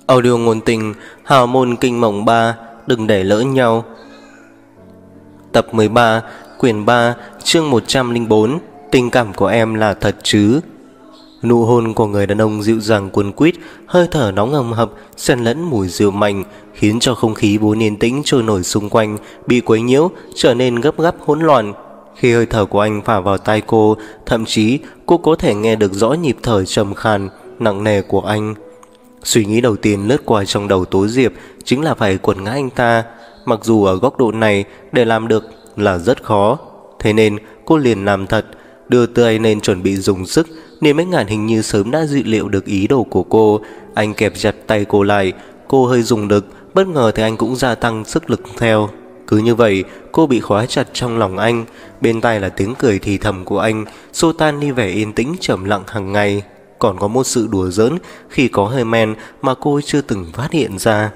Audio ngôn tình Hào môn kinh mộng 3, đừng để lỡ nhau. Tập 13, quyển 3, chương 104. Tình cảm của em là thật chứ? Nụ hôn của người đàn ông dịu dàng cuốn quýt, hơi thở nóng ầm hập xen lẫn mùi rượu mạnh, khiến cho không khí vốn yên tĩnh trôi nổi xung quanh bị quấy nhiễu, trở nên gấp gáp hỗn loạn. Khi hơi thở của anh phả vào tai cô, thậm chí cô có thể nghe được rõ nhịp thở trầm khàn nặng nề của anh. Suy nghĩ đầu tiên lướt qua trong đầu Tố Diệp chính là phải quật ngã anh ta, mặc dù ở góc độ này để làm được là rất khó. Thế nên cô liền làm thật, đưa tay lên chuẩn bị dùng sức. Nên mấy ngàn hình như sớm đã dự liệu được ý đồ của cô. Anh kẹp chặt tay cô lại, cô hơi dùng lực, bất ngờ thì anh cũng gia tăng sức lực theo. Cứ như vậy cô bị khóa chặt trong lòng anh. Bên tai là tiếng cười thì thầm của anh, xô tan đi vẻ yên tĩnh trầm lặng hàng ngày. Còn có một sự đùa giỡn khi có hơi men mà cô chưa từng phát hiện ra.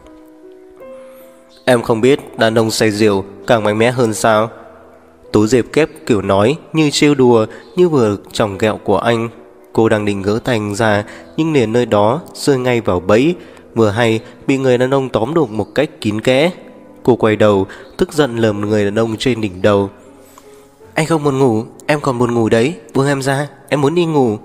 Em không biết đàn ông say rượu càng mạnh mẽ hơn sao? Tố Diệp kép kiểu nói như trêu đùa, như vừa tròng ghẹo của anh. Cô đang định gỡ tay anh ra, nhưng liền nơi đó rơi ngay vào bẫy. Vừa hay bị người đàn ông tóm được một cách kín kẽ. Cô quay đầu, tức giận lườm người đàn ông trên đỉnh đầu. Anh không buồn ngủ, em còn buồn ngủ đấy. Buông em ra, em muốn đi ngủ.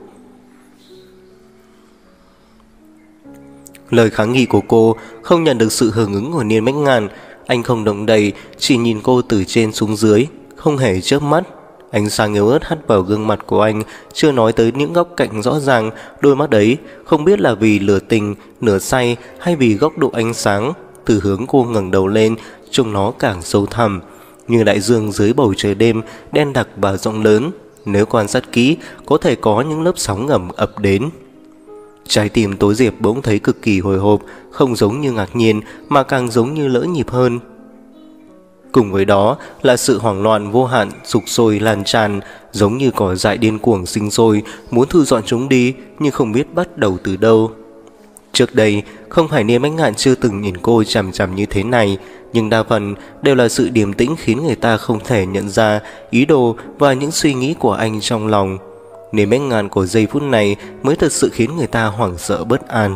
Lời kháng nghị của cô không nhận được sự hưởng ứng của Niên Bách Ngàn. Anh không động đậy, chỉ nhìn cô từ trên xuống dưới, không hề chớp mắt. Ánh sáng yếu ớt hắt vào gương mặt của anh, chưa nói tới những góc cạnh rõ ràng. Đôi mắt ấy không biết là vì lửa tình, nửa say hay vì góc độ ánh sáng. Từ hướng cô ngẩng đầu lên, trông nó càng sâu thẳm, như đại dương dưới bầu trời đêm đen đặc và rộng lớn. Nếu quan sát kỹ, có thể có những lớp sóng ngầm ập đến. Trái tim Tố Diệp bỗng thấy cực kỳ hồi hộp, không giống như ngạc nhiên mà càng giống như lỡ nhịp hơn. Cùng với đó là sự hoảng loạn vô hạn sục sôi lan tràn, giống như cỏ dại điên cuồng sinh sôi, muốn thu dọn chúng đi nhưng không biết bắt đầu từ đâu. Trước đây không phải Niên Bách Ngạn chưa từng nhìn cô chằm chằm như thế này, nhưng đa phần đều là sự điềm tĩnh khiến người ta không thể nhận ra ý đồ và những suy nghĩ của anh trong lòng. Niên Bách Ngạn của giây phút này mới thật sự khiến người ta hoảng sợ bất an.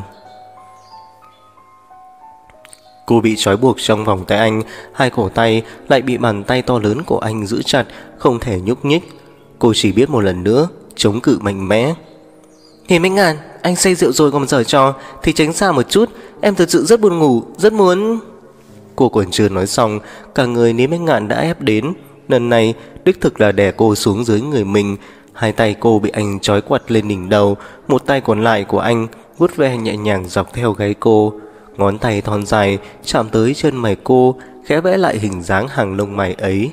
Cô bị trói buộc trong vòng tay anh, hai cổ tay lại bị bàn tay to lớn của anh giữ chặt, không thể nhúc nhích. Cô chỉ biết một lần nữa chống cự mạnh mẽ. Niên Bách Ngạn, anh say rượu rồi còn giở trò thì tránh xa một chút, em thật sự rất buồn ngủ, rất muốn... Cô còn chưa nói xong, cả người Niên Bách Ngạn đã ép đến. Lần này đích thực là đè cô xuống dưới người mình. Hai tay cô bị anh trói quặt lên đỉnh đầu, một tay còn lại của anh vuốt ve nhẹ nhàng dọc theo gáy cô. Ngón tay thon dài chạm tới chân mày cô, khẽ vẽ lại hình dáng hàng lông mày ấy.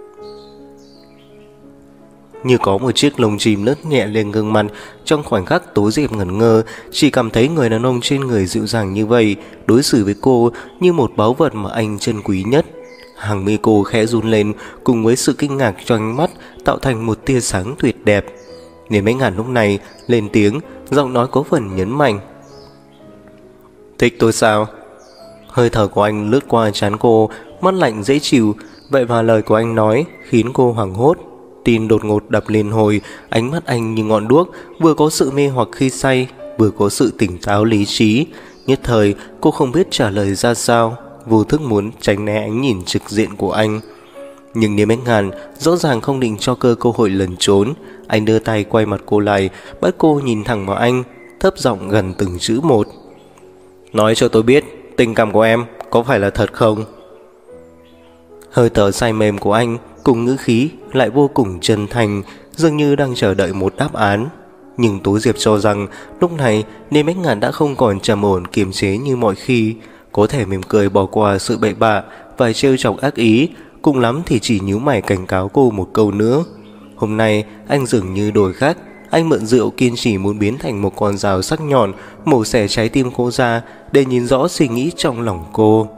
Như có một chiếc lông chim lướt nhẹ lên gương mặt. Trong khoảnh khắc Tố Diệp ngẩn ngơ, chỉ cảm thấy người đàn ông trên người dịu dàng như vậy đối xử với cô như một báu vật mà anh trân quý nhất. Hàng mi cô khẽ run lên, cùng với sự kinh ngạc trong ánh mắt tạo thành một tia sáng tuyệt đẹp. Niên Bách Ngạn lúc này lên tiếng, giọng nói có phần nhấn mạnh. Thích tôi sao? Hơi thở của anh lướt qua trán cô, mắt lạnh dễ chịu. Vậy mà lời của anh nói khiến cô hoảng hốt. Tim đột ngột đập liên hồi, ánh mắt anh như ngọn đuốc, vừa có sự mê hoặc khi say, vừa có sự tỉnh táo lý trí. Nhất thời cô không biết trả lời ra sao, vô thức muốn tránh né ánh nhìn trực diện của anh. Nhưng Niên Bách Ngạn rõ ràng không định cho cơ hội lẩn trốn. Anh đưa tay quay mặt cô lại, bắt cô nhìn thẳng vào anh, thấp giọng gần từng chữ một. Nói cho tôi biết, tình cảm của em có phải là thật không? Hơi thở say mềm của anh cùng ngữ khí lại vô cùng chân thành, dường như đang chờ đợi một đáp án. Nhưng Tố Diệp cho rằng lúc này Niên Bách Ngạn đã không còn trầm ổn kiềm chế như mọi khi, có thể mỉm cười bỏ qua sự bậy bạ và trêu chọc ác ý, cùng lắm thì chỉ nhíu mày cảnh cáo cô một câu nữa. Hôm nay anh dường như đổi khác. Anh mượn rượu kiên trì muốn biến thành một con dao sắc nhọn, mổ xẻ trái tim cô ra để nhìn rõ suy nghĩ trong lòng cô.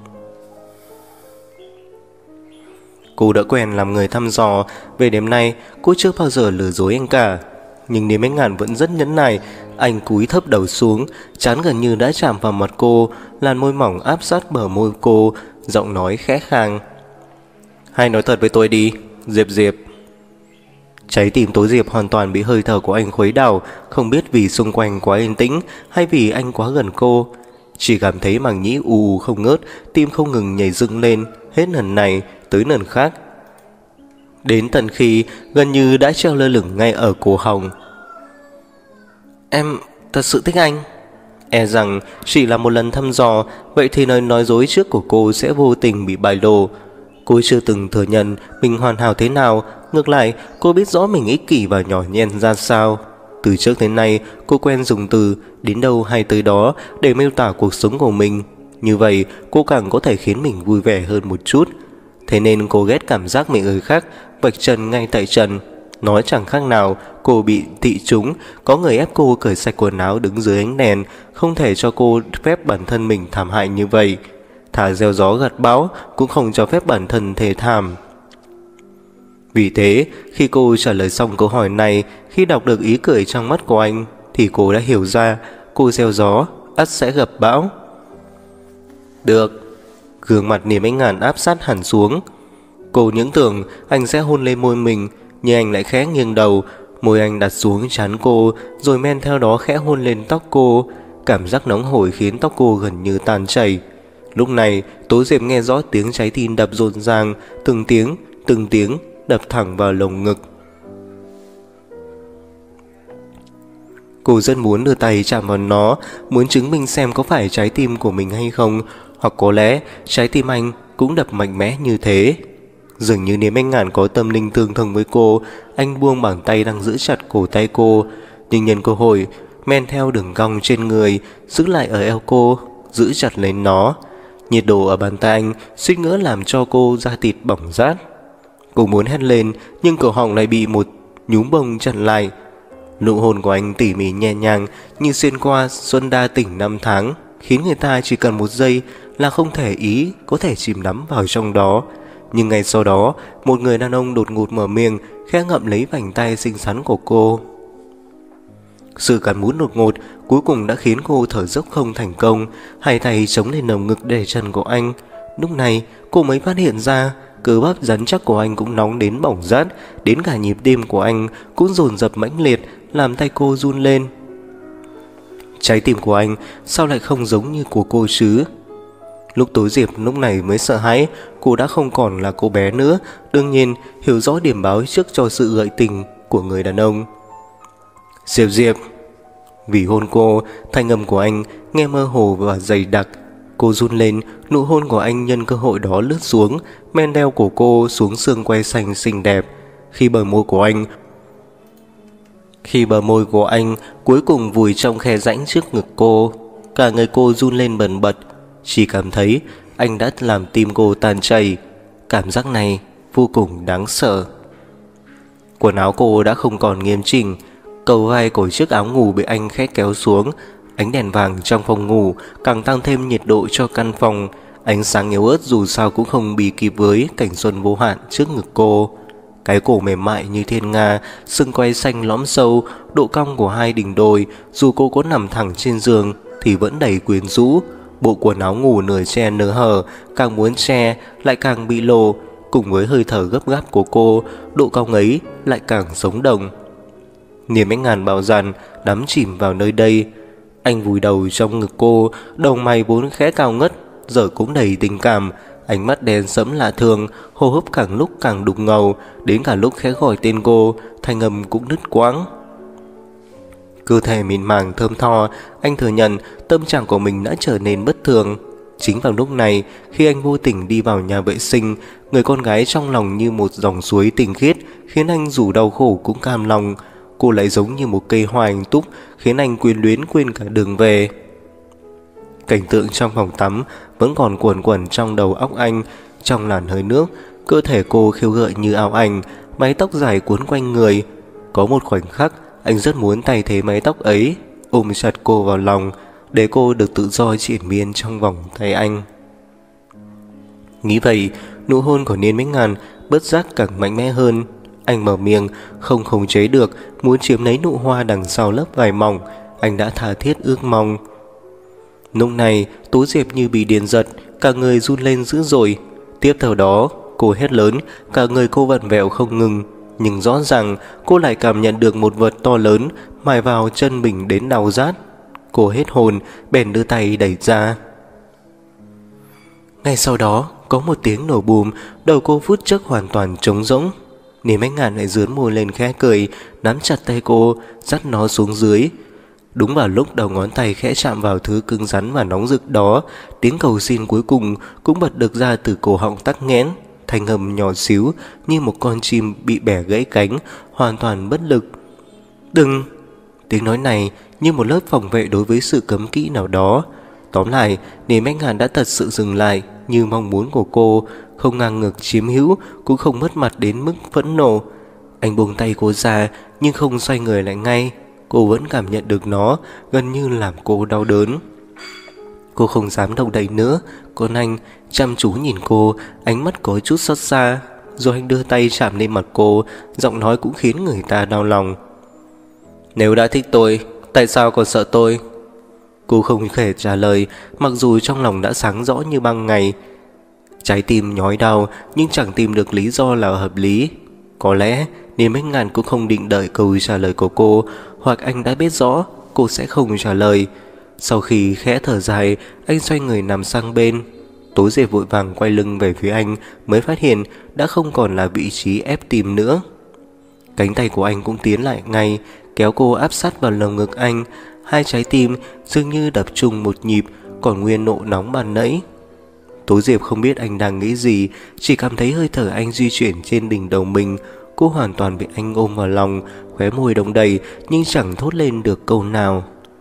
Cô đã quen làm người thăm dò, về đêm nay cô chưa bao giờ lừa dối anh cả. Nhưng Niên Bách Ngạn vẫn rất nhẫn nại. Anh cúi thấp đầu xuống, trán gần như đã chạm vào mặt cô, làn môi mỏng áp sát bờ môi cô, giọng nói khẽ khàng. Hãy nói thật với tôi đi, Diệp Diệp. Trái tim Tố Diệp hoàn toàn bị hơi thở của anh khuấy đảo, không biết vì xung quanh quá yên tĩnh hay vì anh quá gần cô. Chỉ cảm thấy màng nhĩ ù không ngớt, tim không ngừng nhảy dựng lên, hết lần này tới lần khác. Đến tận khi gần như đã treo lơ lửng ngay ở cổ họng. Em thật sự thích anh. E rằng chỉ là một lần thăm dò, vậy thì lời nói dối trước của cô sẽ vô tình bị bại lộ. Cô chưa từng thừa nhận mình hoàn hảo thế nào, ngược lại cô biết rõ mình ích kỷ và nhỏ nhen ra sao. Từ trước đến nay cô quen dùng từ đến đâu hay tới đó để miêu tả cuộc sống của mình. Như vậy cô càng có thể khiến mình vui vẻ hơn một chút. Thế nên cô ghét cảm giác bị người khác vạch trần ngay tại trần. Nói chẳng khác nào cô bị thị trúng, có người ép cô cởi sạch quần áo đứng dưới ánh đèn, không thể cho cô phép bản thân mình thảm hại như vậy. Thả gieo gió gặt bão cũng không cho phép bản thân thê thảm. Vì thế, khi cô trả lời xong câu hỏi này, khi đọc được ý cười trong mắt của anh, thì cô đã hiểu ra cô gieo gió, ắt sẽ gặp bão. Được. Gương mặt Niềm Ánh Ngàn áp sát hẳn xuống. Cô những tưởng anh sẽ hôn lên môi mình, nhưng anh lại khẽ nghiêng đầu, môi anh đặt xuống trán cô, rồi men theo đó khẽ hôn lên tóc cô. Cảm giác nóng hổi khiến tóc cô gần như tan chảy. Lúc này, Tố Diệp nghe rõ tiếng trái tim đập rộn ràng, từng tiếng đập thẳng vào lồng ngực. Cô rất muốn đưa tay chạm vào nó, muốn chứng minh xem có phải trái tim của mình hay không, hoặc có lẽ trái tim anh cũng đập mạnh mẽ như thế. Dường như Niềm Ánh Ngàn có tâm linh tương thông với cô, anh buông bàn tay đang giữ chặt cổ tay cô, nhưng nhân cơ hội men theo đường cong trên người, giữ lại ở eo cô, giữ chặt lấy nó. Nhiệt độ ở bàn tay anh suýt nữa làm cho cô da thịt bỏng rát. Cô muốn hét lên, nhưng cổ họng lại bị một nhúm bông chặn lại. Nụ hôn của anh tỉ mỉ nhẹ nhàng như xuyên qua xuân đa tỉnh năm tháng, khiến người ta chỉ cần một giây là không thể ý có thể chìm đắm vào trong đó. Nhưng ngay sau đó, một người đàn ông đột ngột mở miệng, khẽ ngậm lấy vành tay xinh xắn của cô. Sự cắn mút đột ngột cuối cùng đã khiến cô thở dốc không thành công, hai tay chống lên lồng ngực để chân của anh. Lúc này cô mới phát hiện ra cơ bắp rắn chắc của anh cũng nóng đến bỏng rát, đến cả nhịp tim của anh cũng dồn dập mãnh liệt, làm tay cô run lên. Trái tim của anh sao lại không giống như của cô chứ? Lúc Tố Diệp lúc này mới sợ hãi, cô đã không còn là cô bé nữa, đương nhiên hiểu rõ điểm báo trước cho sự gợi tình của người đàn ông. Diệp Diệp. Vì hôn cô, thanh âm của anh nghe mơ hồ và dày đặc. Cô run lên, nụ hôn của anh nhân cơ hội đó lướt xuống, men đeo của cô xuống xương quai xanh xinh đẹp. Khi bờ môi của anh cuối cùng vùi trong khe rãnh trước ngực cô, cả người cô run lên bần bật, chỉ cảm thấy anh đã làm tim cô tan chảy. Cảm giác này vô cùng đáng sợ. Quần áo cô đã không còn nghiêm chỉnh, cầu vai của chiếc áo ngủ bị anh khẽ kéo xuống. Ánh đèn vàng trong phòng ngủ càng tăng thêm nhiệt độ cho căn phòng. Ánh sáng yếu ớt dù sao cũng không bì kịp với cảnh xuân vô hạn trước ngực cô. Cái cổ mềm mại như thiên nga, xương quai xanh lõm sâu, độ cong của hai đỉnh đồi, dù cô có nằm thẳng trên giường thì vẫn đầy quyến rũ. Bộ quần áo ngủ nửa che nửa hở, càng muốn che lại càng bị lộ. Cùng với hơi thở gấp gáp của cô, độ cong ấy lại càng sống động. Niềm Ánh Ngàn bạo dạn đắm chìm vào nơi đây. Anh vùi đầu trong ngực cô, đầu mày vốn khẽ cao ngất giờ cũng đầy tình cảm. Ánh mắt đen sẫm lạ thường, hô hấp càng lúc càng đục ngầu, đến cả lúc khẽ gọi tên cô, thanh âm cũng đứt quãng. Cơ thể mịn màng thơm tho, anh thừa nhận tâm trạng của mình đã trở nên bất thường. Chính vào lúc này, khi anh vô tình đi vào nhà vệ sinh, người con gái trong lòng như một dòng suối tinh khiết, khiến anh dù đau khổ cũng cam lòng. Cô lại giống như một cây hoa anh túc, khiến anh quyến luyến quên cả đường về. Cảnh tượng trong phòng tắm vẫn còn quẩn quẩn trong đầu óc anh. Trong làn hơi nước, cơ thể cô khiêu gợi như ảo ảnh, mái tóc dài cuốn quanh người. Có một khoảnh khắc anh rất muốn thay thế mái tóc ấy, ôm chặt cô vào lòng, để cô được tự do triển miên trong vòng tay anh. Nghĩ vậy, nụ hôn của Niên Ánh Ngàn bất giác càng mạnh mẽ hơn. Anh mở miệng, không khống chế được, muốn chiếm lấy nụ hoa đằng sau lớp vải mỏng. Anh đã tha thiết ước mong. Lúc này, Tố Diệp như bị điện giật, cả người run lên dữ dội. Tiếp theo đó, cô hét lớn, cả người cô vặn vẹo không ngừng. Nhưng rõ ràng cô lại cảm nhận được một vật to lớn mài vào chân mình đến đau rát. Cô hết hồn, bèn đưa tay đẩy ra. Ngay sau đó, có một tiếng nổ bùm, đầu cô phút chốc hoàn toàn trống rỗng. Niềm Bách Ngạn lại rướn môi lên khẽ cười, nắm chặt tay cô, dắt nó xuống dưới. Đúng vào lúc đầu ngón tay khẽ chạm vào thứ cứng rắn và nóng rực đó, tiếng cầu xin cuối cùng cũng bật được ra từ cổ họng tắc nghẽn, thanh âm nhỏ xíu như một con chim bị bẻ gãy cánh, hoàn toàn bất lực. Đừng! Tiếng nói này như một lớp phòng vệ đối với sự cấm kỵ nào đó. Tóm lại, Niềm Bách Ngạn đã thật sự dừng lại như mong muốn của cô, không ngang ngược chiếm hữu, cũng không mất mặt đến mức phẫn nộ. Anh buông tay cô ra nhưng không xoay người lại ngay. Cô vẫn cảm nhận được nó, gần như làm cô đau đớn. Cô không dám động đậy nữa, còn anh chăm chú nhìn cô, ánh mắt có chút xót xa. Rồi anh đưa tay chạm lên mặt cô, giọng nói cũng khiến người ta đau lòng. Nếu đã thích tôi, tại sao còn sợ tôi? Cô không thể trả lời, mặc dù trong lòng đã sáng rõ như ban ngày. Trái tim nhói đau nhưng chẳng tìm được lý do nào hợp lý. Có lẽ Niềm Bách Ngạn cũng không định đợi câu trả lời của cô, hoặc anh đã biết rõ cô sẽ không trả lời. Sau khi khẽ thở dài, anh xoay người nằm sang bên. Tố Diệp vội vàng quay lưng về phía anh, mới phát hiện đã không còn là vị trí ép tim nữa. Cánh tay của anh cũng tiến lại ngay, kéo cô áp sát vào lồng ngực anh. Hai trái tim dường như đập chung một nhịp, còn nguyên nộ nóng ban nãy. Tố Diệp không biết anh đang nghĩ gì, chỉ cảm thấy hơi thở anh di chuyển trên đỉnh đầu mình. Cô hoàn toàn bị anh ôm vào lòng, khóe môi đông đầy nhưng chẳng thốt lên được câu nào.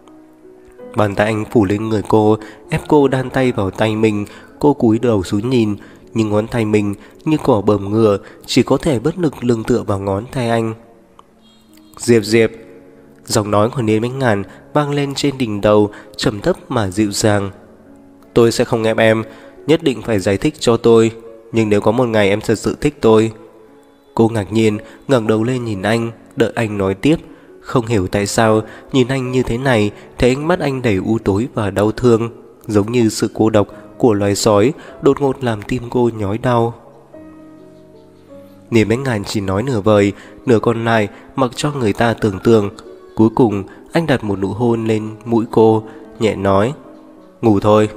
Bàn tay anh phủ lên người cô, ép cô đan tay vào tay mình. Cô cúi đầu xuống nhìn, nhưng ngón tay mình như cỏ bờm ngựa, chỉ có thể bất lực lưng tựa vào ngón tay anh. Diệp Diệp! Giọng nói của Niên Bách Ngạn vang lên trên đỉnh đầu, trầm thấp mà dịu dàng. Tôi sẽ không ép em, nhất định phải giải thích cho tôi. Nhưng nếu có một ngày em thật sự thích tôi... Cô ngạc nhiên ngẩng đầu lên nhìn anh, đợi anh nói tiếp. Không hiểu tại sao nhìn anh như thế này, thấy ánh mắt anh đầy u tối và đau thương, giống như sự cô độc của loài sói, đột ngột làm tim cô nhói đau. Niềm Bách Ngạn chỉ nói nửa vời, nửa còn lại mặc cho người ta tưởng tượng. Cuối cùng anh đặt một nụ hôn lên mũi cô, nhẹ nói: ngủ thôi.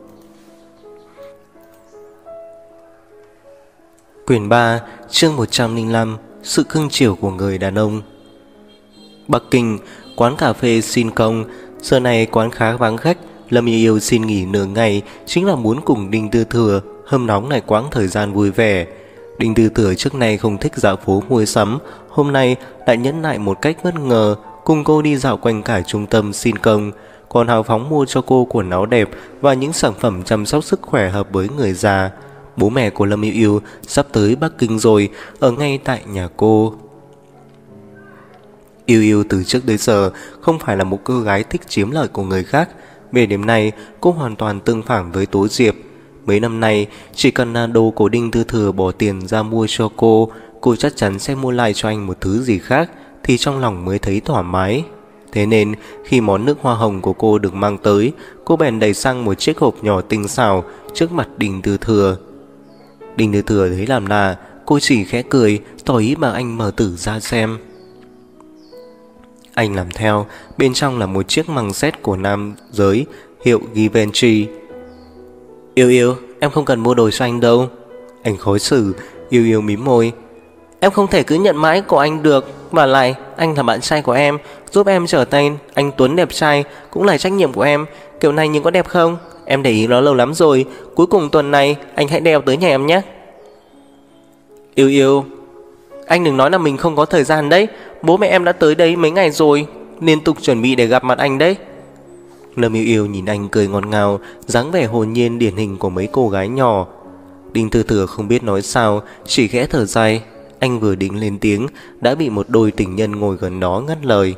Quyển 3, chương 105, sự cưng chiều của người đàn ông. Bắc Kinh, quán cà phê Xin Công. Giờ này quán khá vắng khách. Lâm Yêu Yêu xin nghỉ nửa ngày, chính là muốn cùng Đinh Tư Thừa hâm nóng lại quãng thời gian vui vẻ. Đinh Tư Thừa trước nay không thích dạo phố mua sắm, hôm nay lại nhẫn nại một cách bất ngờ, cùng cô đi dạo quanh cả trung tâm Xin Công, còn hào phóng mua cho cô quần áo đẹp và những sản phẩm chăm sóc sức khỏe hợp với người già. Bố mẹ của Lâm Yêu Yêu sắp tới Bắc Kinh rồi, ở ngay tại nhà cô. Yêu Yêu từ trước đến giờ không phải là một cô gái thích chiếm lợi của người khác. Về điểm này, cô hoàn toàn tương phản với Tố Diệp. Mấy năm nay, chỉ cần là đồ của Đinh Tư Thừa bỏ tiền ra mua cho cô chắc chắn sẽ mua lại cho anh một thứ gì khác, thì trong lòng mới thấy thoải mái. Thế nên, khi món nước hoa hồng của cô được mang tới, cô bèn đẩy sang một chiếc hộp nhỏ tinh xảo trước mặt Đinh Tư Thừa. Đinh Tư Thừa thấy làm lạ, cô chỉ khẽ cười, tỏ ý mà anh mở tử ra xem. Anh làm theo, bên trong là một chiếc măng xét của nam giới hiệu Givenchy. Yêu Yêu, em không cần mua đồ cho anh đâu. Anh khó xử. Yêu Yêu mím môi. Em không thể cứ nhận mãi của anh được, và lại anh là bạn trai của em, giúp em trở thành anh Tuấn đẹp trai cũng là trách nhiệm của em. Kiểu này nhìn có đẹp không? Em để ý nó lâu lắm rồi, cuối cùng tuần này anh hãy đeo tới nhà em nhé. Yêu Yêu, anh đừng nói là mình không có thời gian đấy. Bố mẹ em đã tới đây mấy ngày rồi, liên tục chuẩn bị để gặp mặt anh đấy. Lâm Yêu Yêu nhìn anh cười ngọt ngào, dáng vẻ hồn nhiên điển hình của mấy cô gái nhỏ. Đinh Tư Thừa không biết nói sao, chỉ khẽ thở dài. Anh vừa định lên tiếng đã bị một đôi tình nhân ngồi gần đó ngắt lời.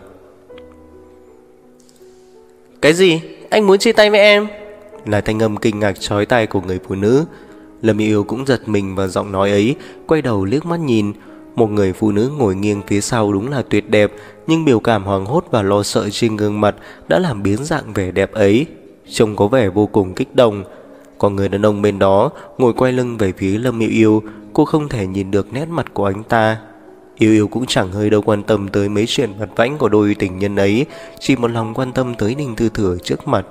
Cái gì? Anh muốn chia tay với em? Là thanh âm kinh ngạc chói tai của người phụ nữ. Lâm Yêu Yêu cũng giật mình vào giọng nói ấy, quay đầu liếc mắt nhìn. Một người phụ nữ ngồi nghiêng phía sau đúng là tuyệt đẹp, nhưng biểu cảm hoảng hốt và lo sợ trên gương mặt đã làm biến dạng vẻ đẹp ấy, trông có vẻ vô cùng kích động. Còn người đàn ông bên đó ngồi quay lưng về phía Lâm Yêu Yêu, cô không thể nhìn được nét mặt của anh ta. Yêu Yêu cũng chẳng hơi đâu quan tâm tới mấy chuyện vặt vãnh của đôi tình nhân ấy, chỉ một lòng quan tâm tới Đinh Tư Thừa trước mặt.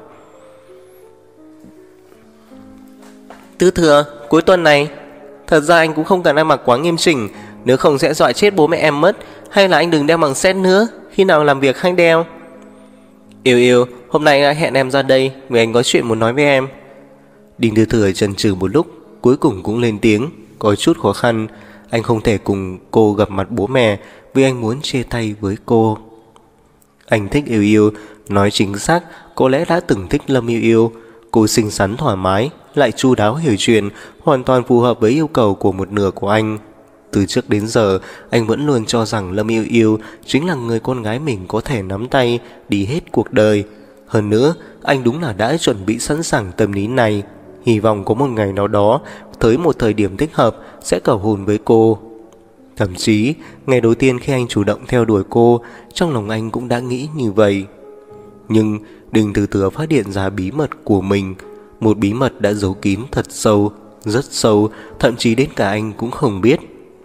Tư Thừa, cuối tuần này, thật ra anh cũng không cần ăn mặc quá nghiêm chỉnh, nếu không sẽ dọa chết bố mẹ em mất. Hay là anh đừng đeo bằng set nữa, khi nào làm việc hãy đeo. Yêu Yêu, hôm nay anh hẹn em ra đây vì anh có chuyện muốn nói với em. Đinh Tư Thừa chần chừ một lúc, cuối cùng cũng lên tiếng, có chút khó khăn. Anh không thể cùng cô gặp mặt bố mẹ vì anh muốn chia tay với cô. Anh thích Yêu Yêu, nói chính xác có lẽ đã từng thích Lâm Yêu Yêu. Cô xinh xắn thoải mái, lại chu đáo hiểu chuyện, hoàn toàn phù hợp với yêu cầu của một nửa của anh. Từ trước đến giờ, anh vẫn luôn cho rằng Lâm Yêu Yêu chính là người con gái mình có thể nắm tay đi hết cuộc đời. Hơn nữa, anh đúng là đã chuẩn bị sẵn sàng tâm lý này, hy vọng có một ngày nào đó, tới một thời điểm thích hợp sẽ cầu hôn với cô. Thậm chí, ngày đầu tiên khi anh chủ động theo đuổi cô, trong lòng anh cũng đã nghĩ như vậy. Nhưng Đinh Tư Thừa phát hiện ra bí mật của mình, một bí mật đã giấu kín thật sâu, rất sâu, thậm chí đến cả anh cũng không biết.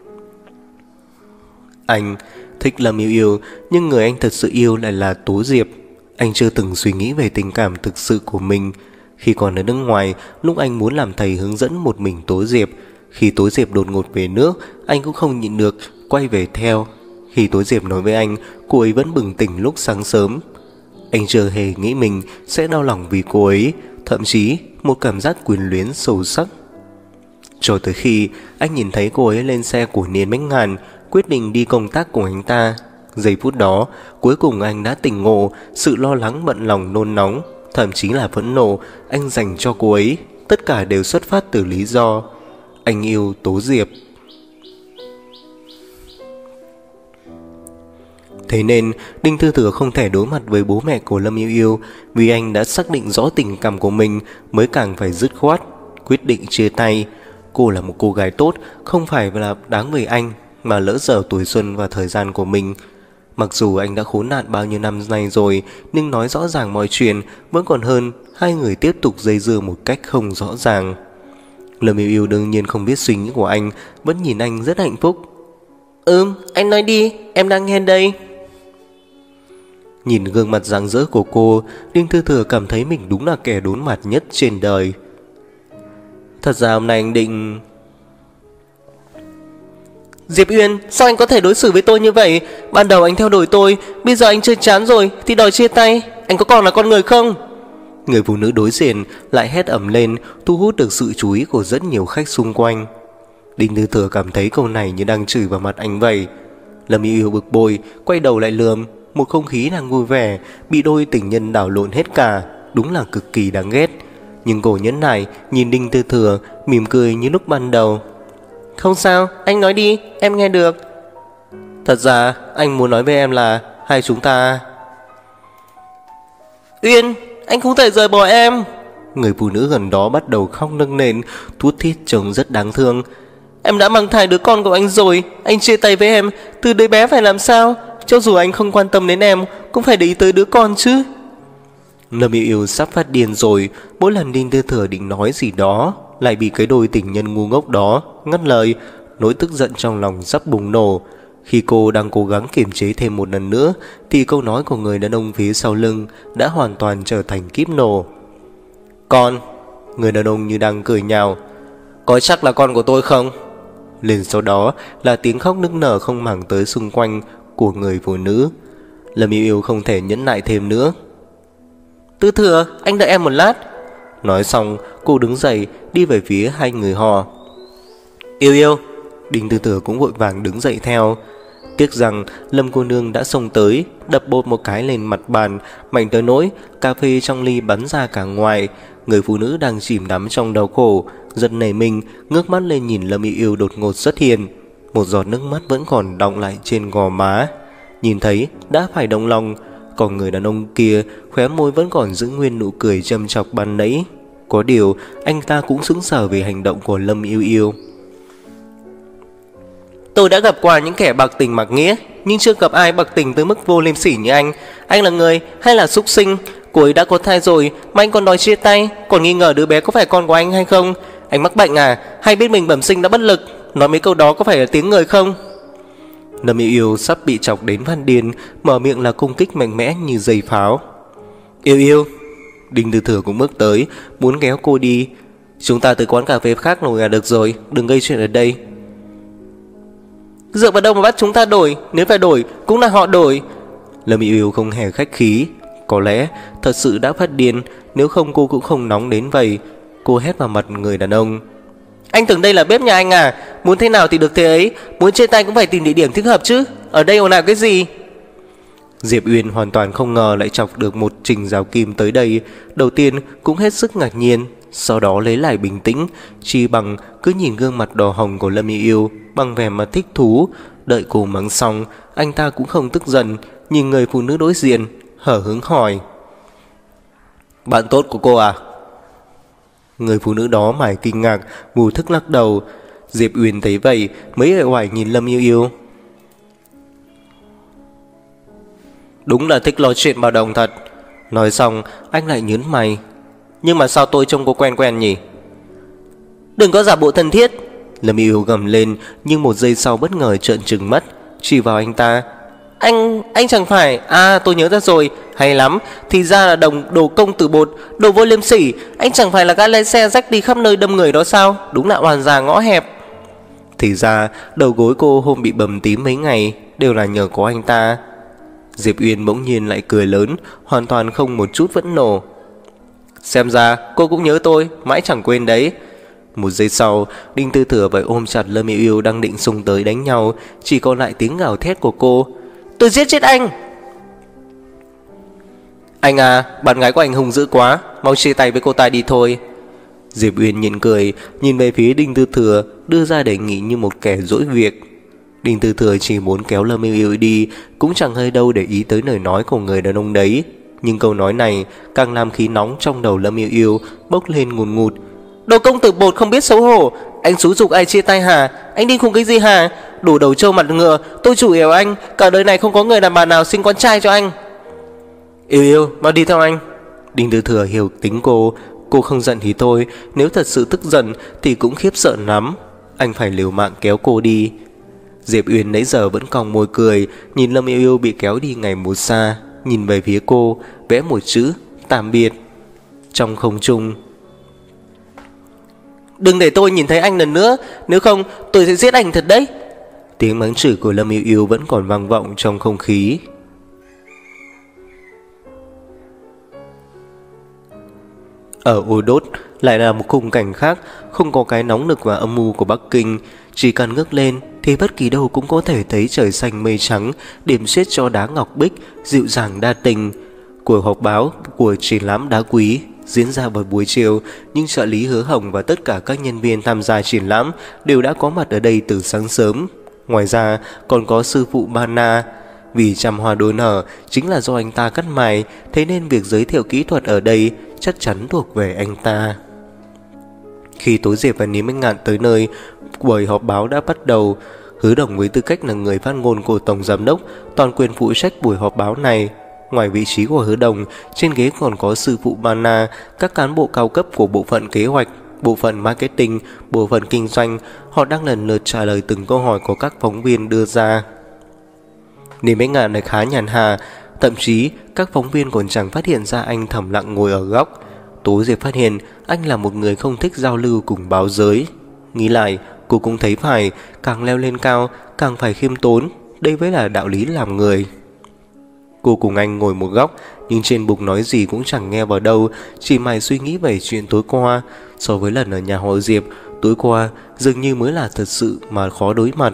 Anh thích Lâm Yêu Yêu, nhưng người anh thật sự yêu lại là Tố Diệp. Anh chưa từng suy nghĩ về tình cảm thực sự của mình. Khi còn ở nước ngoài, lúc anh muốn làm thầy hướng dẫn một mình Tố Diệp, khi Tố Diệp đột ngột về nước, anh cũng không nhịn được, quay về theo. Khi Tố Diệp nói với anh, cô ấy vẫn bừng tỉnh lúc sáng sớm. Anh chưa hề nghĩ mình sẽ đau lòng vì cô ấy, thậm chí một cảm giác quyến luyến sâu sắc. Cho tới khi anh nhìn thấy cô ấy lên xe của Niên Bách Ngàn, quyết định đi công tác cùng anh ta. Giây phút đó, cuối cùng anh đã tỉnh ngộ, sự lo lắng bận lòng nôn nóng, thậm chí là phẫn nộ anh dành cho cô ấy, tất cả đều xuất phát từ lý do anh yêu Tố Diệp. Thế nên Đinh Tư Thừa không thể đối mặt với bố mẹ của Lâm Yêu Yêu, vì anh đã xác định rõ tình cảm của mình mới càng phải dứt khoát, quyết định chia tay. Cô là một cô gái tốt, không phải là đáng vì anh mà lỡ dở tuổi xuân và thời gian của mình. Mặc dù anh đã khốn nạn bao nhiêu năm nay rồi, nhưng nói rõ ràng mọi chuyện vẫn còn hơn hai người tiếp tục dây dưa một cách không rõ ràng. Lâm Yêu Yêu đương nhiên không biết suy nghĩ của anh, vẫn nhìn anh rất hạnh phúc. Anh nói đi, em đang nghe đây. Nhìn gương mặt rạng rỡ của cô, Đinh Tư Thừa cảm thấy mình đúng là kẻ đốn mặt nhất trên đời. Thật ra hôm nay anh định... Diệp Uyên, sao anh có thể đối xử với tôi như vậy? Ban đầu anh theo đuổi tôi, bây giờ anh chơi chán rồi thì đòi chia tay. Anh có còn là con người không? Người phụ nữ đối diện lại hét ầm lên, thu hút được sự chú ý của rất nhiều khách xung quanh. Đinh Tư Thừa cảm thấy câu này như đang chửi vào mặt anh vậy. Lâm Yêu Yêu bực bội, quay đầu lại lườm. Một không khí đang vui vẻ bị đôi tình nhân đảo lộn hết cả, đúng là cực kỳ đáng ghét. Nhưng cô nhẫn nại nhìn Đinh Tư Thừa, mỉm cười như lúc ban đầu. Không sao, anh nói đi, em nghe được. Thật ra anh muốn nói với em là hai chúng ta... Uyên, anh không thể rời bỏ em. Người phụ nữ gần đó bắt đầu khóc nấc nền, thút thít trông rất đáng thương. Em đã mang thai đứa con của anh rồi, anh chia tay với em, từ đứa bé phải làm sao? Cho dù anh không quan tâm đến em, cũng phải để ý tới đứa con chứ. Lâm Yêu Yêu sắp phát điên rồi. Mỗi lần Đinh Tư Thừa định nói gì đó, lại bị cái đôi tình nhân ngu ngốc đó ngắt lời. Nỗi tức giận trong lòng sắp bùng nổ. Khi cô đang cố gắng kiềm chế thêm một lần nữa, thì câu nói của người đàn ông phía sau lưng đã hoàn toàn trở thành kíp nổ. Con. Người đàn ông như đang cười nhạo. Có chắc là con của tôi không? Liền sau đó là tiếng khóc nức nở không màng tới xung quanh của người phụ nữ. Lâm Yêu Yêu không thể nhẫn nại thêm nữa. Tư Thừa, anh đợi em một lát. Nói xong, cô đứng dậy đi về phía hai người họ. Yêu Yêu. Đinh Tư Thừa cũng vội vàng đứng dậy theo. Tiếc rằng Lâm cô nương đã xông tới, đập bột một cái lên mặt bàn, mạnh tới nỗi cà phê trong ly bắn ra cả ngoài. Người phụ nữ đang chìm đắm trong đau khổ, giật nảy mình, ngước mắt lên nhìn Lâm Yêu Yêu đột ngột xuất hiện. Một giọt nước mắt vẫn còn đọng lại trên gò má. Nhìn thấy đã phải động lòng. Còn người đàn ông kia khóe môi vẫn còn giữ nguyên nụ cười châm chọc ban nãy. Có điều anh ta cũng sững sờ về hành động của Lâm Yêu Yêu. Tôi đã gặp qua những kẻ bạc tình mặc nghĩa, nhưng chưa gặp ai bạc tình tới mức vô liêm sỉ như anh. Anh là người hay là súc sinh? Cô ấy đã có thai rồi mà anh còn đòi chia tay, còn nghi ngờ đứa bé có phải con của anh hay không? Anh mắc bệnh à? Hay biết mình bẩm sinh đã bất lực? Nói mấy câu đó có phải là tiếng người không? Lâm Yêu Yêu sắp bị chọc đến phát điên, mở miệng là công kích mạnh mẽ như dây pháo. Yêu Yêu. Đinh Tư Thừa cũng bước tới, muốn kéo cô đi. Chúng ta tới quán cà phê khác ngồi là được rồi, đừng gây chuyện ở đây. Dựa vào đâu mà bắt chúng ta đổi? Nếu phải đổi cũng là họ đổi. Lâm Yêu Yêu không hề khách khí. Có lẽ thật sự đã phát điên, nếu không cô cũng không nóng đến vậy. Cô hét vào mặt người đàn ông. Anh tưởng đây là bếp nhà anh à? Muốn thế nào thì được thế ấy. Muốn chia tay cũng phải tìm địa điểm thích hợp chứ. Ở đây ồn ào cái gì? Diệp Uyên hoàn toàn không ngờ lại chọc được một Trình Giáo Kim tới đây. Đầu tiên cũng hết sức ngạc nhiên, sau đó lấy lại bình tĩnh, chỉ bằng cứ nhìn gương mặt đỏ hồng của Lâm Yêu Yêu bằng vẻ mặt thích thú. Đợi cô mắng xong, anh ta cũng không tức giận, nhìn người phụ nữ đối diện, hở hứng hỏi. Bạn tốt của cô à? Người phụ nữ đó mải kinh ngạc, vô thức lắc đầu. Diệp Uyên thấy vậy mới uể oải nhìn Lâm Yêu Yêu. Đúng là thích lo chuyện bao đồng thật. Nói xong anh lại nhướng mày. Nhưng mà sao tôi trông có quen quen nhỉ? Đừng có giả bộ thân thiết. Lâm Yêu Yêu gầm lên, nhưng một giây sau bất ngờ trợn trừng mắt, chỉ vào anh ta. Anh chẳng phải. À, tôi nhớ ra rồi. Hay lắm. Thì ra là đồ công tử bột, đồ vô liêm sỉ. Anh chẳng phải là gã lái xe rách đi khắp nơi đâm người đó sao? Đúng là oan già ngõ hẹp. Thì ra đầu gối cô hôm bị bầm tím mấy ngày đều là nhờ có anh ta. Diệp Uyên bỗng nhiên lại cười lớn, hoàn toàn không một chút phẫn nộ. Xem ra cô cũng nhớ tôi, mãi chẳng quên đấy. Một giây sau, Đinh Tư Thừa phải ôm chặt Lâm Yêu Yêu đang định xông tới đánh nhau, chỉ còn lại tiếng gào thét của cô. Tôi giết chết anh. Anh à, bạn gái của anh hung dữ quá, mau chia tay với cô ta đi thôi. Diệp Uyên nhịn cười, nhìn về phía Đinh Tư Thừa, đưa ra đề nghị như một kẻ dỗi việc. Đinh Tư Thừa chỉ muốn kéo Lâm Yêu Yêu đi, cũng chẳng hơi đâu để ý tới lời nói của người đàn ông đấy. Nhưng câu nói này càng làm khí nóng trong đầu Lâm Yêu Yêu bốc lên ngùn ngụt. Đồ công tử bột không biết xấu hổ. Anh xúi giục ai chia tay hả? Anh điên khùng cái gì hả? Đủ đầu trâu mặt ngựa. Tôi chủ yếu anh. Cả đời này không có người đàn bà nào sinh con trai cho anh. Yêu Yêu, mau đi theo anh. Đinh Tư Thừa hiểu tính cô không giận thì thôi, nếu thật sự tức giận thì cũng khiếp sợ lắm. Anh phải liều mạng kéo cô đi. Diệp Uyên nãy giờ vẫn còn môi cười, nhìn Lâm Yêu Yêu bị kéo đi ngày một xa, nhìn về phía cô, vẽ một chữ tạm biệt trong không trung. Đừng để tôi nhìn thấy anh lần nữa, nếu không tôi sẽ giết anh thật đấy. Tiếng mắng chửi của Lâm Yêu Yêu vẫn còn vang vọng trong không khí. Ở Ô Đốt lại là một khung cảnh khác, không có cái nóng nực và âm mưu của Bắc Kinh. Chỉ cần ngước lên thì bất kỳ đâu cũng có thể thấy trời xanh mây trắng, điểm xuyết cho đá ngọc bích, dịu dàng đa tình. Cuộc họp báo của triển lãm đá quý diễn ra vào buổi chiều, nhưng trợ lý Hứa Hồng và tất cả các nhân viên tham gia triển lãm đều đã có mặt ở đây từ sáng sớm. Ngoài ra còn có sư phụ Bana. Vì trăm hoa đua nở chính là do anh ta cắt mài, thế nên việc giới thiệu kỹ thuật ở đây chắc chắn thuộc về anh ta. Khi Tố Diệp và Lý Minh Ngạn tới nơi, buổi họp báo đã bắt đầu. Hứa Đồng với tư cách là người phát ngôn của Tổng Giám đốc toàn quyền phụ trách buổi họp báo này. Ngoài vị trí của Hứa Đồng, trên ghế còn có sư phụ Bana, các cán bộ cao cấp của bộ phận kế hoạch, bộ phận marketing, bộ phận kinh doanh. Họ đang lần lượt trả lời từng câu hỏi của các phóng viên đưa ra. Lý Minh Ngạn này khá nhàn hà, thậm chí các phóng viên còn chẳng phát hiện ra anh thầm lặng ngồi ở góc. Tố Diệp phát hiện anh là một người không thích giao lưu cùng báo giới. Nghĩ lại, cô cũng thấy phải, càng leo lên cao càng phải khiêm tốn, đây mới là đạo lý làm người. Cô cùng anh ngồi một góc, nhưng trên bục nói gì cũng chẳng nghe vào đâu, chỉ mải suy nghĩ về chuyện tối qua. So với lần ở nhà họ Diệp, tối qua dường như mới là thật sự mà khó đối mặt.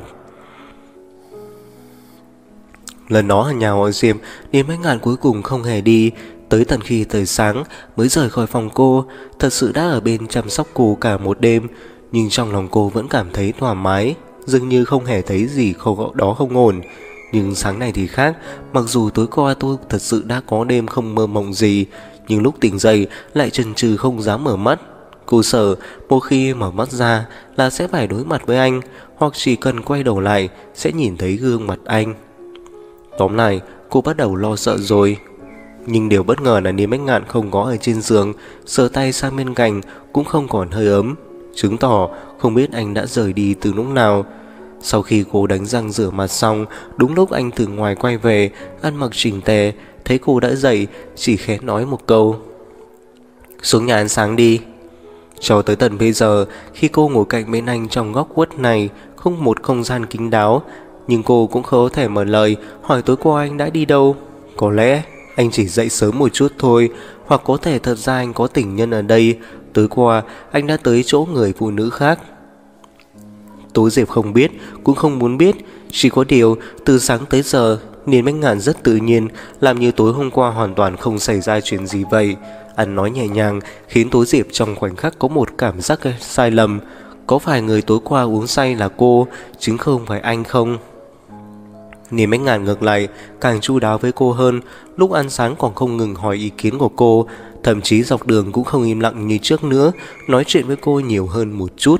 Lần đó ở nhà họ Diệp, Điềm Bách Ngạn cuối cùng không hề đi, tới tận khi trời sáng mới rời khỏi phòng cô. Thật sự đã ở bên chăm sóc cô cả một đêm, nhưng trong lòng cô vẫn cảm thấy thoải mái, dường như không hề thấy gì không ổn. Nhưng sáng nay thì khác, mặc dù tối qua tôi thật sự đã có đêm không mơ mộng gì, nhưng lúc tỉnh dậy lại chần chừ không dám mở mắt. Cô sợ một khi mở mắt ra là sẽ phải đối mặt với anh, hoặc chỉ cần quay đầu lại sẽ nhìn thấy gương mặt anh. Tóm lại, cô bắt đầu lo sợ rồi. Nhưng điều bất ngờ là Niêm Bách Ngạn không có ở trên giường, sờ tay sang bên cạnh cũng không còn hơi ấm, chứng tỏ không biết anh đã rời đi từ lúc nào. Sau khi cô đánh răng rửa mặt xong, đúng lúc anh từ ngoài quay về, ăn mặc chỉnh tề, thấy cô đã dậy, chỉ khẽ nói một câu: xuống nhà ăn sáng đi. Cho tới tận bây giờ, khi cô ngồi cạnh bên anh trong góc khuất này, không một không gian kín đáo, nhưng cô cũng không thể mở lời hỏi tối qua anh đã đi đâu. Có lẽ anh chỉ dậy sớm một chút thôi, hoặc có thể thật ra anh có tình nhân ở đây. Tối qua anh đã tới chỗ người phụ nữ khác. Tố Diệp không biết, cũng không muốn biết. Chỉ có điều từ sáng tới giờ Niên Bách Ngạn rất tự nhiên, làm như tối hôm qua hoàn toàn không xảy ra chuyện gì vậy. Anh nói nhẹ nhàng khiến Tố Diệp trong khoảnh khắc có một cảm giác sai lầm. Có phải người tối qua uống say là cô, chứ không phải anh không? Niên Bách Ngạn ngược lại càng chu đáo với cô hơn. Lúc ăn sáng còn không ngừng hỏi ý kiến của cô, thậm chí dọc đường cũng không im lặng như trước nữa, nói chuyện với cô nhiều hơn một chút.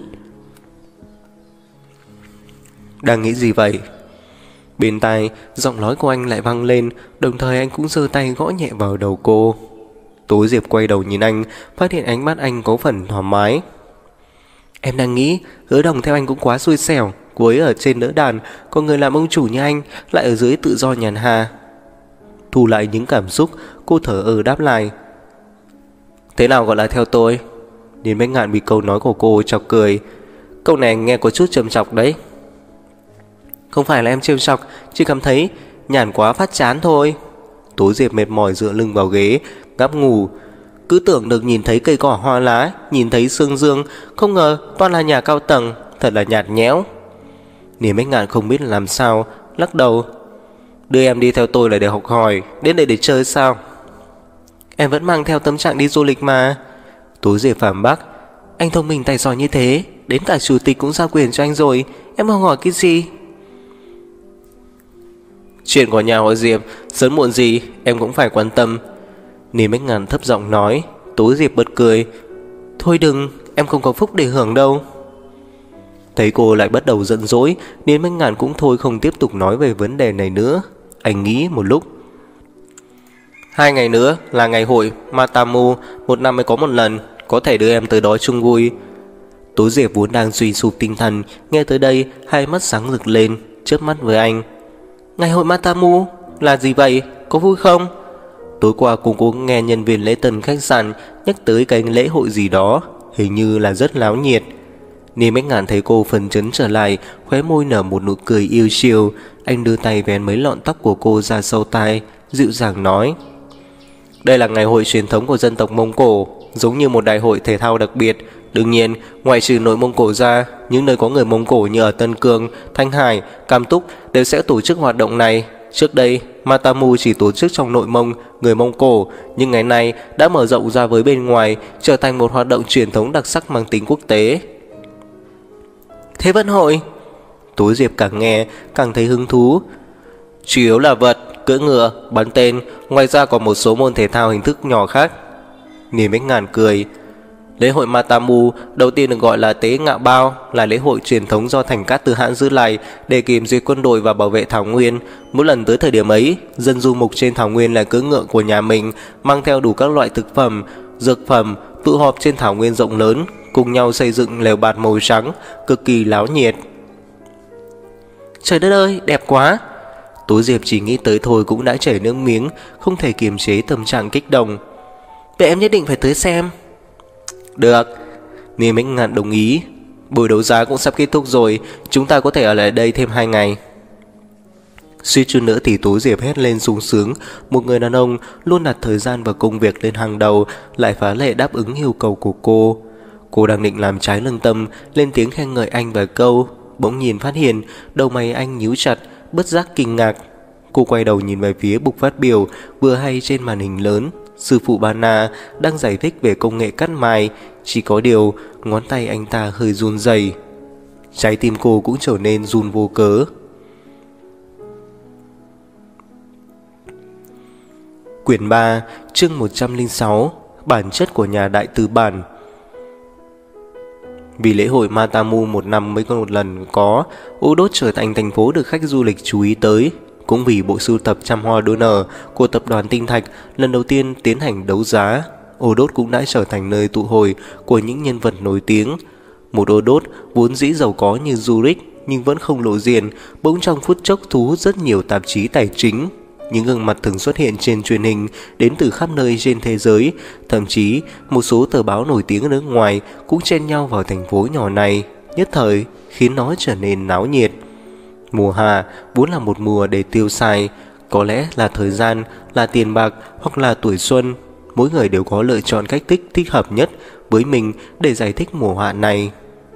Đang nghĩ gì vậy? Bên tai giọng nói của anh lại vang lên, đồng thời anh cũng giơ tay gõ nhẹ vào đầu cô. Tố Diệp quay đầu nhìn anh, phát hiện ánh mắt anh có phần thoải mái. Em đang nghĩ Hứa Đồng theo anh cũng quá xui xẻo. Cô ấy ở trên đỡ đàn, còn người làm ông chủ như anh lại ở dưới tự do nhàn hà. Thu lại những cảm xúc, cô thở đáp lại: thế nào gọi là theo tôi? Niên Bách Ngạn bị câu nói của cô chọc cười. Câu này nghe có chút trầm trọng đấy. Không phải là em trêu chọc, chỉ cảm thấy nhàn quá phát chán thôi. Tố Diệp mệt mỏi dựa lưng vào ghế, ngáp ngủ. Cứ tưởng được nhìn thấy cây cỏ hoa lá, nhìn thấy sương dương, không ngờ toàn là nhà cao tầng, thật là nhạt nhẽo. Niên Bách Ngạn không biết làm sao, lắc đầu. Đưa em đi theo tôi là để học hỏi, đến đây để chơi sao? Em vẫn mang theo tâm trạng đi du lịch mà. Tố Diệp phản bác. Anh thông minh tài giỏi như thế, đến cả chủ tịch cũng giao quyền cho anh rồi, em không hỏi cái gì? Chuyện của nhà họ Diệp sớm muộn gì em cũng phải quan tâm. Niên Bách Ngạn thấp giọng nói. Tố Diệp bật cười. Thôi đừng, em không có phúc để hưởng đâu. Thấy cô lại bắt đầu giận dỗi, Niên Bách Ngạn cũng thôi không tiếp tục nói về vấn đề này nữa. Anh nghĩ một lúc. 2 ngày nữa là ngày hội Matamu, 1 năm mới có một lần, có thể đưa em tới đó chung vui. Tố Diệp vốn đang suy sụp tinh thần, nghe tới đây hai mắt sáng rực lên, chớp mắt với anh. Ngày hội Matamu là gì vậy? Có vui không? Tối qua cô cũng nghe nhân viên lễ tân khách sạn nhắc tới cái lễ hội gì đó, hình như là rất náo nhiệt. Niên Bách Ngạn thấy cô phấn chấn trở lại, khóe môi nở một nụ cười yêu chiều. Anh đưa tay vén mấy lọn tóc của cô ra sau tai, dịu dàng nói. Đây là ngày hội truyền thống của dân tộc Mông Cổ, giống như một đại hội thể thao đặc biệt. Đương nhiên, ngoại trừ nội Mông Cổ ra, những nơi có người Mông Cổ như ở Tân Cương, Thanh Hải, Cam Túc đều sẽ tổ chức hoạt động này. Trước đây, Matamu chỉ tổ chức trong nội Mông, người Mông Cổ, nhưng ngày nay đã mở rộng ra với bên ngoài, trở thành một hoạt động truyền thống đặc sắc mang tính quốc tế. Thế vận hội? Tố Diệp càng nghe càng thấy hứng thú. Chủ yếu là vật, cưỡi ngựa, bắn tên, ngoài ra còn một số môn thể thao hình thức nhỏ khác. Niên Bách Ngạn cười. Lễ hội Matamu đầu tiên được gọi là Tế Ngạo Bao, là lễ hội truyền thống do Thành Cát Tư Hãn giữ lại để kiểm duyệt quân đội và bảo vệ Thảo Nguyên. Mỗi lần tới thời điểm ấy, dân du mục trên Thảo Nguyên là cưỡi ngựa của nhà mình, mang theo đủ các loại thực phẩm, dược phẩm, tụ họp trên Thảo Nguyên rộng lớn, cùng nhau xây dựng lều bạt màu trắng, cực kỳ náo nhiệt. Trời đất ơi, đẹp quá! Tố Diệp chỉ nghĩ tới thôi cũng đã chảy nước miếng, không thể kiềm chế tâm trạng kích động. Vậy em nhất định phải tới xem. Được. Niên Bách Ngạn đồng ý. Buổi đấu giá cũng sắp kết thúc rồi, chúng ta có thể ở lại đây thêm 2 ngày. Suýt chút nữa thì Tố Diệp hét lên sung sướng. Một người đàn ông luôn đặt thời gian và công việc lên hàng đầu lại phá lệ đáp ứng yêu cầu của cô. Cô đang định làm trái lương tâm, lên tiếng khen ngợi anh vài câu, bỗng nhìn phát hiện đầu mày anh nhíu chặt, bất giác kinh ngạc. Cô quay đầu nhìn về phía bục phát biểu vừa hay trên màn hình lớn. Sư phụ Bana đang giải thích về công nghệ cắt mài, chỉ có điều ngón tay anh ta hơi run rẩy. Trái tim cô cũng trở nên run vô cớ. Quyển 3, chương 106, bản chất của nhà đại tư bản. Vì lễ hội Matamu 1 năm mới có một lần có, Ô Đốt trở thành thành phố được khách du lịch chú ý tới. Cũng vì bộ sưu tập trăm hoa đua nở của tập đoàn Tinh Thạch lần đầu tiên tiến hành đấu giá, Ô Đốt cũng đã trở thành nơi tụ hội của những nhân vật nổi tiếng. Một Ô Đốt vốn dĩ giàu có như Zurich nhưng vẫn không lộ diện, bỗng trong phút chốc thu hút rất nhiều tạp chí tài chính. Những gương mặt thường xuất hiện trên truyền hình đến từ khắp nơi trên thế giới, thậm chí một số tờ báo nổi tiếng ở nước ngoài cũng chen nhau vào thành phố nhỏ này, nhất thời khiến nó trở nên náo nhiệt. Mùa hạ vốn là một mùa để tiêu xài, có lẽ là thời gian, là tiền bạc hoặc là tuổi xuân. Mỗi người đều có lựa chọn cách thích hợp nhất với mình để giải thích mùa hạ này.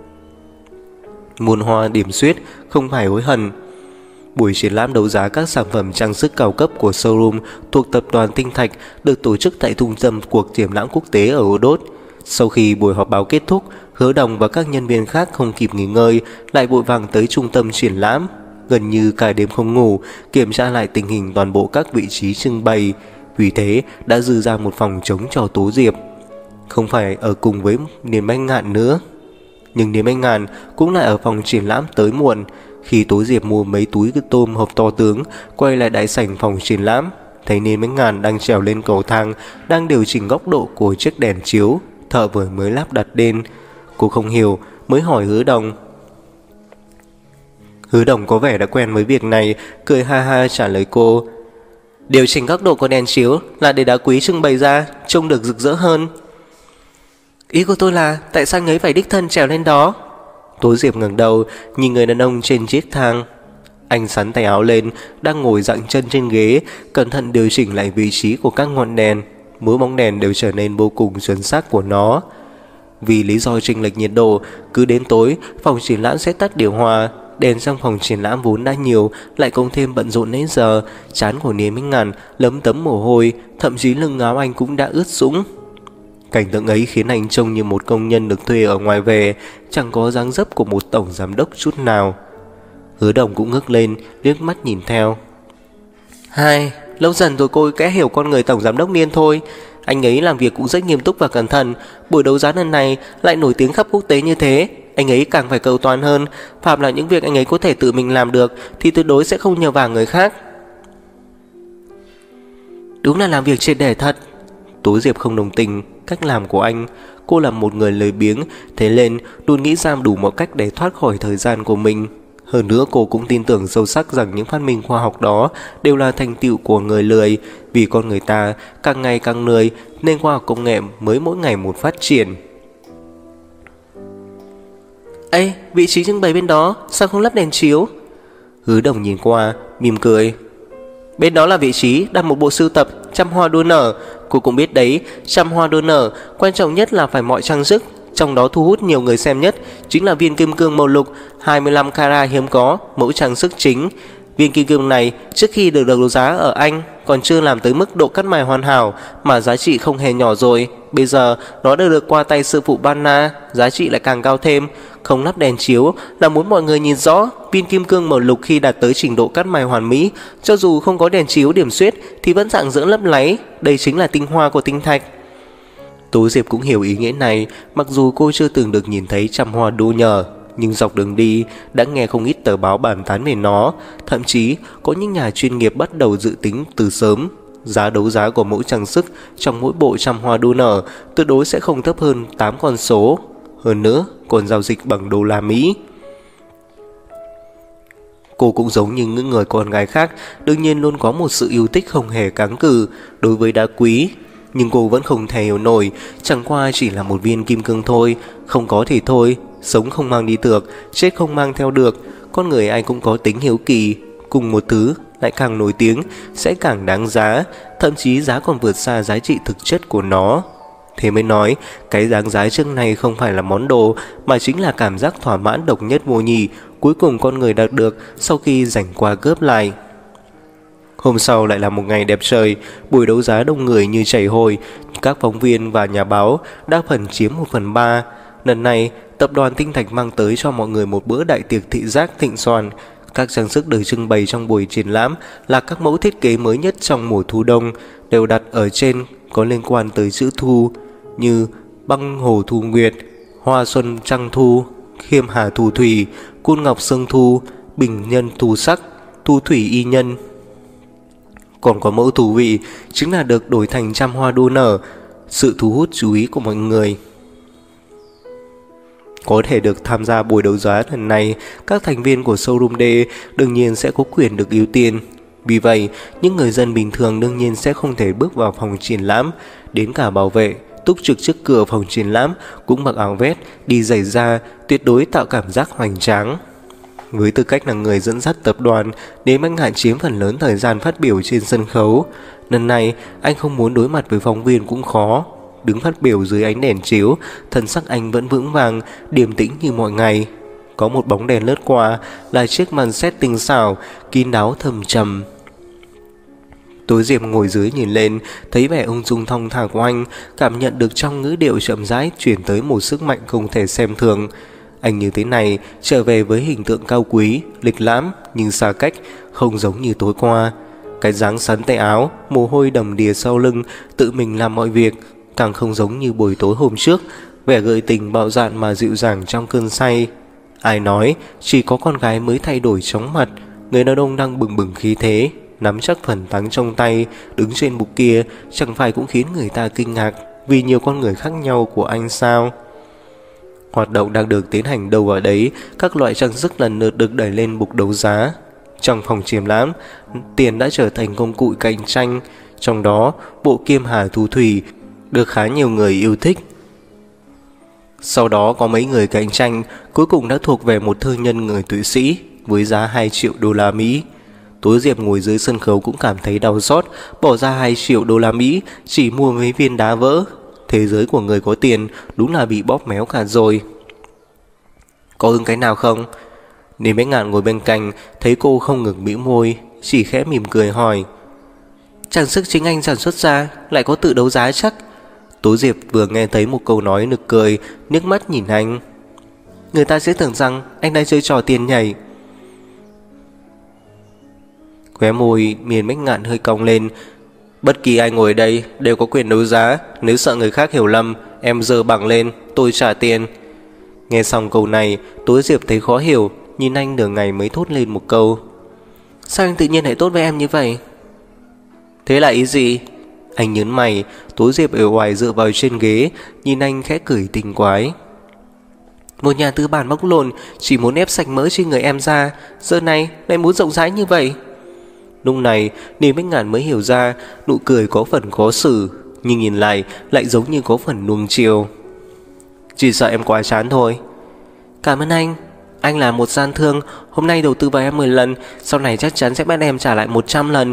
Muôn hoa điểm xuyết, không phải hối hận. Buổi triển lãm đấu giá các sản phẩm trang sức cao cấp của showroom thuộc tập đoàn Tinh Thạch được tổ chức tại trung tâm cuộc triển lãm quốc tế ở Odot. Sau khi buổi họp báo kết thúc, Hứa Đồng và các nhân viên khác không kịp nghỉ ngơi, lại vội vàng tới trung tâm triển lãm. Gần như cả đêm không ngủ, kiểm tra lại tình hình toàn bộ các vị trí trưng bày. Vì thế đã dư ra một phòng trống cho Tố Diệp, không phải ở cùng với Niềm Anh Ngạn nữa. Nhưng Niềm Anh Ngạn cũng lại ở phòng triển lãm tới muộn. Khi Tố Diệp mua mấy túi tôm hộp to tướng, quay lại đại sảnh phòng triển lãm, thấy Niềm Anh Ngạn đang trèo lên cầu thang, đang điều chỉnh góc độ của chiếc đèn chiếu thợ vừa mới lắp đặt lên. Cô không hiểu, mới hỏi Hứa Đồng. Hứa Đồng có vẻ đã quen với việc này, cười ha ha trả lời cô. Điều chỉnh góc độ của đèn chiếu là để đá quý trưng bày ra trông được rực rỡ hơn. Ý của tôi là tại sao anh ấy phải đích thân trèo lên đó? Tố Diệp ngẩng đầu nhìn người đàn ông trên chiếc thang. Anh xắn tay áo lên, đang ngồi dặn chân trên ghế, cẩn thận điều chỉnh lại vị trí của các ngọn đèn. Mỗi bóng đèn đều trở nên vô cùng chuẩn xác của nó. Vì lý do chênh lệch nhiệt độ, cứ đến tối phòng triển lãm sẽ tắt điều hòa. Đèn trong phòng triển lãm vốn đã nhiều, lại cộng thêm bận rộn nãy giờ, trán của Niềm Anh Ngạn lấm tấm mồ hôi, thậm chí lưng áo anh cũng đã ướt sũng. Cảnh tượng ấy khiến anh trông như một công nhân được thuê ở ngoài về, chẳng có dáng dấp của một tổng giám đốc chút nào. Hứa Đồng cũng ngước lên, liếc mắt nhìn theo. Hai, lâu dần rồi cô kẽ hiểu con người tổng giám đốc Niên thôi. Anh ấy làm việc cũng rất nghiêm túc và cẩn thận. Buổi đấu giá lần này lại nổi tiếng khắp quốc tế như thế, anh ấy càng phải cầu toàn hơn. Phạm là những việc anh ấy có thể tự mình làm được thì tuyệt đối sẽ không nhờ vả người khác. Đúng là làm việc triệt để thật. Tố Diệp không đồng tình cách làm của anh. Cô là một người lười biếng, thế nên luôn nghĩ ra đủ mọi cách để thoát khỏi thời gian của mình. Hơn nữa cô cũng tin tưởng sâu sắc rằng những phát minh khoa học đó đều là thành tựu của người lười. Vì con người ta càng ngày càng lười nên khoa học công nghệ mới mỗi ngày một phát triển. Ê, vị trí trưng bày bên đó sao không lắp đèn chiếu? Hứa Đồng nhìn qua, mỉm cười. Bên đó là vị trí đặt một bộ sưu tập trăm hoa đua nở. Cô cũng biết đấy, trăm hoa đua nở, quan trọng nhất là phải mọi trang sức. Trong đó thu hút nhiều người xem nhất chính là viên kim cương màu lục 25 carat hiếm có, mẫu trang sức chính. Viên kim cương này trước khi được đấu giá ở Anh còn chưa làm tới mức độ cắt mài hoàn hảo mà giá trị không hề nhỏ rồi. Bây giờ nó đã được qua tay sư phụ Banna, giá trị lại càng cao thêm. Không lắp đèn chiếu là muốn mọi người nhìn rõ viên kim cương màu lục khi đạt tới trình độ cắt mài hoàn mỹ, cho dù không có đèn chiếu điểm xuyết thì vẫn rạng rỡ lấp láy. Đây chính là tinh hoa của tinh thạch. Tố Diệp cũng hiểu ý nghĩa này, mặc dù cô chưa từng được nhìn thấy trăm hoa đua nhờ, nhưng dọc đường đi đã nghe không ít tờ báo bàn tán về nó. Thậm chí có những nhà chuyên nghiệp bắt đầu dự tính từ sớm. Giá đấu giá của mỗi trang sức trong mỗi bộ trăm hoa đua nở tuyệt đối sẽ không thấp hơn 8 con số. Hơn nữa còn giao dịch bằng đô la Mỹ. Cô cũng giống như những người con gái khác, đương nhiên luôn có một sự yêu thích không hề kháng cự đối với đá quý. Nhưng cô vẫn không thể hiểu nổi, chẳng qua chỉ là một viên kim cương thôi, không có thì thôi, sống không mang đi được, chết không mang theo được. Con người ai cũng có tính hiếu kỳ, cùng một thứ lại càng nổi tiếng sẽ càng đáng giá, thậm chí giá còn vượt xa giá trị thực chất của nó. Thế mới nói, cái đáng giá trước này không phải là món đồ, mà chính là cảm giác thỏa mãn độc nhất vô nhị cuối cùng con người đạt được sau khi rảnh qua cướp lại. Hôm sau lại là một ngày đẹp trời, buổi đấu giá đông người như chảy hội, các phóng viên và nhà báo đa phần chiếm 1/3. Lần này, tập đoàn Tinh Thạch mang tới cho mọi người một bữa đại tiệc thị giác thịnh soạn. Các trang sức được trưng bày trong buổi triển lãm là các mẫu thiết kế mới nhất trong mùa thu đông, đều đặt ở trên có liên quan tới chữ thu, như băng hồ thu nguyệt, hoa xuân trăng thu, khiêm hà thu thủy, côn ngọc sương thu, bình nhân thu sắc, thu thủy y nhân. Còn có mẫu thú vị chính là được đổi thành trăm hoa đua nở, sự thu hút chú ý của mọi người. Có thể được tham gia buổi đấu giá lần này, các thành viên của showroom D đương nhiên sẽ có quyền được ưu tiên. Vì vậy, những người dân bình thường đương nhiên sẽ không thể bước vào phòng triển lãm. Đến cả bảo vệ, túc trực trước cửa phòng triển lãm cũng mặc áo vest, đi giày da, tuyệt đối tạo cảm giác hoành tráng. Với tư cách là người dẫn dắt tập đoàn, Đế Bách Ngạn chiếm phần lớn thời gian phát biểu trên sân khấu. Lần này, anh không muốn đối mặt với phóng viên cũng khó. Đứng phát biểu dưới ánh đèn chiếu, thân sắc anh vẫn vững vàng, điềm tĩnh như mọi ngày. Có một bóng đèn lướt qua, là chiếc màn sét tinh xảo, kín đáo thầm trầm. Tố Diệp ngồi dưới nhìn lên, thấy vẻ ung dung thong thả của anh, cảm nhận được trong ngữ điệu chậm rãi truyền tới một sức mạnh không thể xem thường. Anh như thế này, trở về với hình tượng cao quý, lịch lãm nhưng xa cách, không giống như tối qua. Cái dáng sắn tay áo, mồ hôi đầm đìa sau lưng, tự mình làm mọi việc, càng không giống như buổi tối hôm trước, vẻ gợi tình bạo dạn mà dịu dàng trong cơn say. Ai nói chỉ có con gái mới thay đổi chóng mặt, người đàn ông đang bừng bừng khí thế, nắm chắc phần thắng trong tay, đứng trên bục kia, chẳng phải cũng khiến người ta kinh ngạc vì nhiều con người khác nhau của anh sao? Hoạt động đang được tiến hành đâu vào đấy, các loại trang sức lần lượt được đẩy lên bục đấu giá. Trong phòng triển lãm, tiền đã trở thành công cụ cạnh tranh, trong đó bộ kiêm hà thu thủy được khá nhiều người yêu thích. Sau đó có mấy người cạnh tranh, cuối cùng đã thuộc về một thương nhân người Thụy Sĩ với giá 2 triệu đô la Mỹ. Tố Diệp ngồi dưới sân khấu cũng cảm thấy đau xót, bỏ ra 2 triệu đô la Mỹ chỉ mua mấy viên đá vỡ. Thế giới của người có tiền đúng là bị bóp méo cả rồi. Có hứng cái nào không? Đế Bách Ngạn ngồi bên cạnh, thấy cô không ngừng bĩu môi, chỉ khẽ mỉm cười hỏi. Trang sức chính anh sản xuất ra, lại có tự đấu giá chắc? Tố Diệp vừa nghe thấy một câu nói nực cười, nước mắt nhìn anh. Người ta sẽ tưởng rằng anh đang chơi trò tiền nhảy. Khóe môi Miền Bách Ngạn hơi cong lên. Bất kỳ ai ngồi đây đều có quyền đấu giá, nếu sợ người khác hiểu lầm, em giơ bằng lên, tôi trả tiền. Nghe xong câu này, Tố Diệp thấy khó hiểu, nhìn anh nửa ngày mới thốt lên một câu. Sao anh tự nhiên lại tốt với em như vậy? Thế là ý gì? Anh nhớn mày. Tố Diệp ở ngoài dựa vào trên ghế, nhìn anh khẽ cười tình quái. Một nhà tư bản bóc lột chỉ muốn ép sạch mỡ trên người em ra, giờ này lại muốn rộng rãi như vậy. Lúc này Đế Bách Ngạn mới hiểu ra, nụ cười có phần khó xử, nhưng nhìn lại giống như có phần nuông chiều. Chỉ sợ em quá chán thôi. Cảm ơn anh là một gian thương, hôm nay đầu tư vào em 10 lần, sau này chắc chắn sẽ bắt em trả lại 100 lần.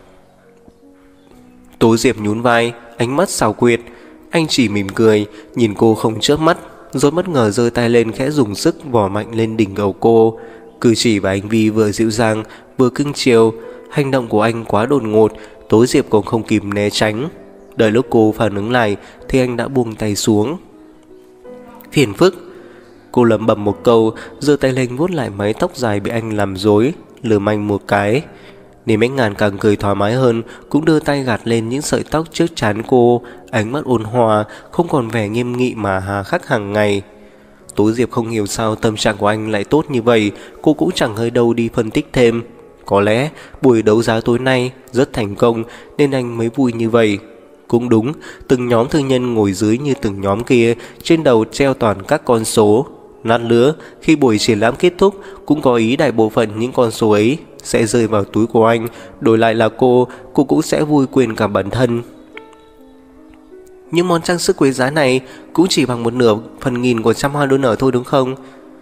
Tố Diệp nhún vai, ánh mắt xảo quyệt. Anh chỉ mỉm cười, nhìn cô không chớp mắt, rồi bất ngờ giơ tay lên khẽ dùng sức vò mạnh lên đỉnh đầu cô. Cử chỉ và hành vi vừa dịu dàng vừa cưng chiều. Hành động của anh quá đột ngột, Tố Diệp còn không kịp né tránh. Đợi lúc cô phản ứng lại thì anh đã buông tay xuống. Phiền phức. Cô lẩm bẩm một câu, giơ tay lên vuốt lại mái tóc dài bị anh làm rối, lườm anh một cái. Đế Bách Ngạn càng cười thoải mái hơn, cũng đưa tay gạt lên những sợi tóc trước trán cô, ánh mắt ôn hòa, không còn vẻ nghiêm nghị mà hà khắc hàng ngày. Tố Diệp không hiểu sao tâm trạng của anh lại tốt như vậy, cô cũng chẳng hơi đâu đi phân tích thêm. Có lẽ buổi đấu giá tối nay rất thành công nên anh mới vui như vậy. Cũng đúng, từng nhóm thương nhân ngồi dưới như từng nhóm kia, trên đầu treo toàn các con số. Lát nữa, khi buổi triển lãm kết thúc, cũng có ý đại bộ phận những con số ấy sẽ rơi vào túi của anh, đổi lại là cô cũng sẽ vui quên cả bản thân. Những món trang sức quý giá này cũng chỉ bằng 1/1000 của trăm hoa đua nở thôi đúng không?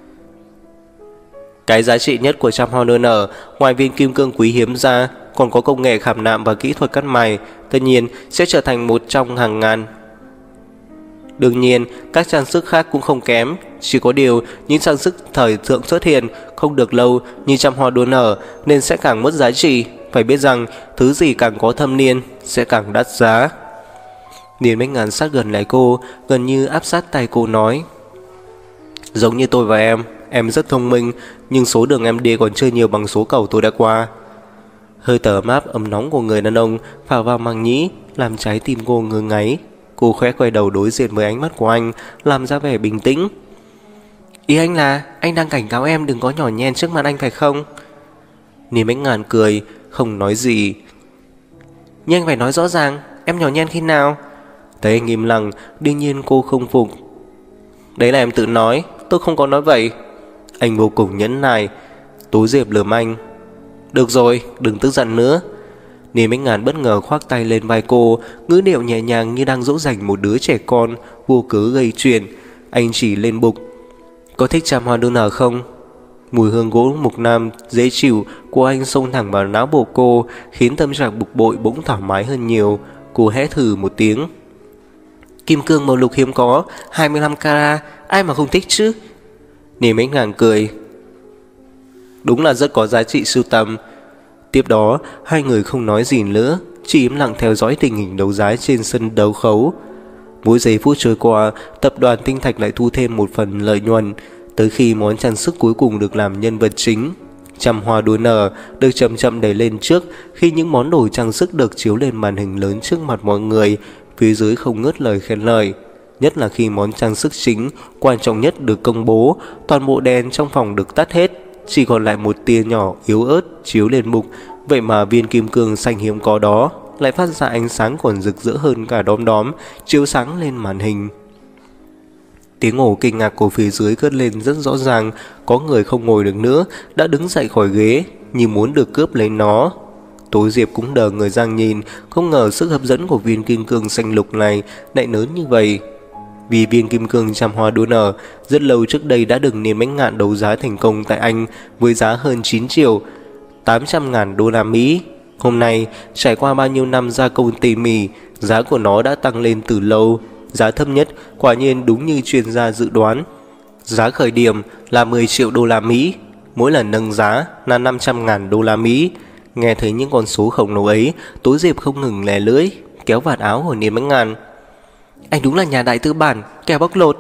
Cái giá trị nhất của trăm hoa đua nở, ngoài viên kim cương quý hiếm ra, còn có công nghệ khảm nạm và kỹ thuật cắt mài, tất nhiên sẽ trở thành một trong hàng ngàn. Đương nhiên, các trang sức khác cũng không kém, chỉ có điều những trang sức thời thượng xuất hiện không được lâu như trăm hoa đua nở nên sẽ càng mất giá trị. Phải biết rằng thứ gì càng có thâm niên sẽ càng đắt giá. Đế Bách Ngạn sát gần lại cô, gần như áp sát tay cô nói. Giống như tôi và em rất thông minh, nhưng số đường em đi còn chưa nhiều bằng số cầu tôi đã qua. Hơi thở ấm ấm nóng của người đàn ông phả vào màng nhĩ, làm trái tim cô ngứa ngáy. Cô khẽ quay đầu đối diện với ánh mắt của anh, làm ra vẻ bình tĩnh. Ý anh là anh đang cảnh cáo em đừng có nhỏ nhen trước mặt anh phải không? Đế Bách Ngạn cười, không nói gì. Nhưng anh phải nói rõ ràng, em nhỏ nhen khi nào? Thấy anh im lặng, đương nhiên cô không phục. Đấy là em tự nói, tôi không có nói vậy. Anh vô cùng nhẫn nại. Tố Diệp lườm anh. Được rồi, đừng tức giận nữa. Niềm Bách Ngạn bất ngờ khoác tay lên vai cô, ngữ điệu nhẹ nhàng như đang dỗ dành một đứa trẻ con, vô cớ gây chuyện. Anh chỉ lên bục. Có thích Trăm Hoa Đua Nở không? Mùi hương gỗ mục nam dễ chịu của anh xông thẳng vào não bộ cô, khiến tâm trạng bực bội bỗng thoải mái hơn nhiều. Cô hét thử một tiếng. Kim cương màu lục hiếm có, 25 carat, ai mà không thích chứ? Niềm Bách Ngạn cười. Đúng là rất có giá trị sưu tầm. Tiếp đó, hai người không nói gì nữa, chỉ im lặng theo dõi tình hình đấu giá trên sân đấu khấu. Mỗi giây phút trôi qua, tập đoàn Tinh Thạch lại thu thêm một phần lợi nhuận, tới khi món trang sức cuối cùng được làm nhân vật chính. Trăm Hoa Đua Nở được chậm chậm đẩy lên trước, khi những món đồ trang sức được chiếu lên màn hình lớn trước mặt mọi người, phía dưới không ngớt lời khen ngợi. Nhất là khi món trang sức chính, quan trọng nhất được công bố, toàn bộ đèn trong phòng được tắt hết, chỉ còn lại một tia nhỏ yếu ớt chiếu lên mục. Vậy mà viên kim cương xanh hiếm có đó lại phát ra ánh sáng còn rực rỡ hơn cả đom đóm chiếu sáng lên màn hình. Tiếng ồ kinh ngạc của phía dưới cất lên rất rõ ràng. Có người không ngồi được nữa, đã đứng dậy khỏi ghế như muốn được cướp lấy nó. Tố Diệp cũng đờ người ra nhìn, không ngờ sức hấp dẫn của viên kim cương xanh lục này lại lớn như vậy. Vì viên kim cương Trăm Hoa Đua Nở rất lâu trước đây đã được Niềm Bách Ngạn đấu giá thành công tại Anh với giá hơn 9 triệu 800 ngàn đô la Mỹ. Hôm nay, trải qua bao nhiêu năm gia công tỉ mỉ, giá của nó đã tăng lên từ lâu. Giá thấp nhất quả nhiên đúng như chuyên gia dự đoán. Giá khởi điểm là 10 triệu đô la Mỹ, mỗi lần nâng giá là 500 ngàn đô la Mỹ. Nghe thấy những con số khổng lồ ấy, Tố Diệp không ngừng lè lưỡi, kéo vạt áo của Niềm Bách Ngạn. Anh đúng là nhà đại tư bản, kẻ bóc lột.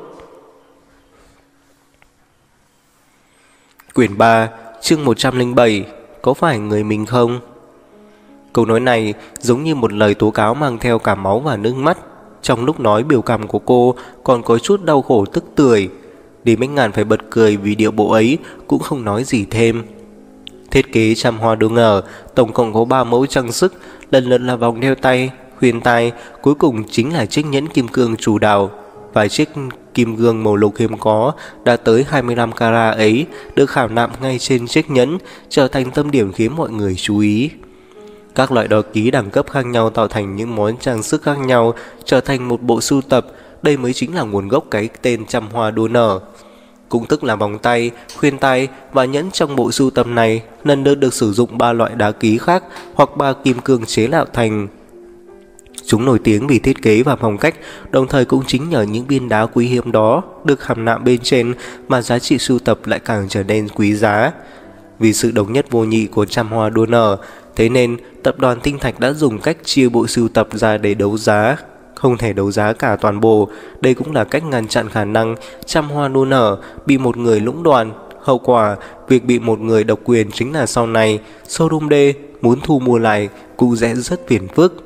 Quyển 3, chương 107. Có phải người mình không? Câu nói này giống như một lời tố cáo mang theo cả máu và nước mắt. Trong lúc nói, biểu cảm của cô còn có chút đau khổ tức tưởi. Niềm Bách Ngạn phải bật cười vì điệu bộ ấy, cũng không nói gì thêm. Thiết kế Trăm Hoa Đua Nở tổng cộng có 3 mẫu trang sức, lần lượt là vòng đeo tay, khuyên tai, cuối cùng chính là chiếc nhẫn kim cương chủ đạo. Và chiếc kim cương màu lục hiếm có đã tới 25 carat ấy được khảm nạm ngay trên chiếc nhẫn, trở thành tâm điểm khiến mọi người chú ý. Các loại đo ký đẳng cấp khác nhau tạo thành những món trang sức khác nhau, trở thành một bộ sưu tập. Đây mới chính là nguồn gốc cái tên Trăm Hoa Đua Nở, cũng tức là vòng tay, khuyên tay và nhẫn trong bộ sưu tập này lần lượt được sử dụng 3 loại đá ký khác hoặc 3 kim cương chế tạo thành. Chúng nổi tiếng vì thiết kế và phong cách, đồng thời cũng chính nhờ những viên đá quý hiếm đó được khảm nạm bên trên mà giá trị sưu tập lại càng trở nên quý giá. Vì sự độc nhất vô nhị của Trăm Hoa Đua Nở, thế nên tập đoàn Tinh Thạch đã dùng cách chia bộ sưu tập ra để đấu giá. Không thể đấu giá cả toàn bộ, đây cũng là cách ngăn chặn khả năng Trăm Hoa Đua Nở bị một người lũng đoạn. Hậu quả, việc bị một người độc quyền chính là sau này showroom D muốn thu mua lại cũng sẽ rất phiền phức.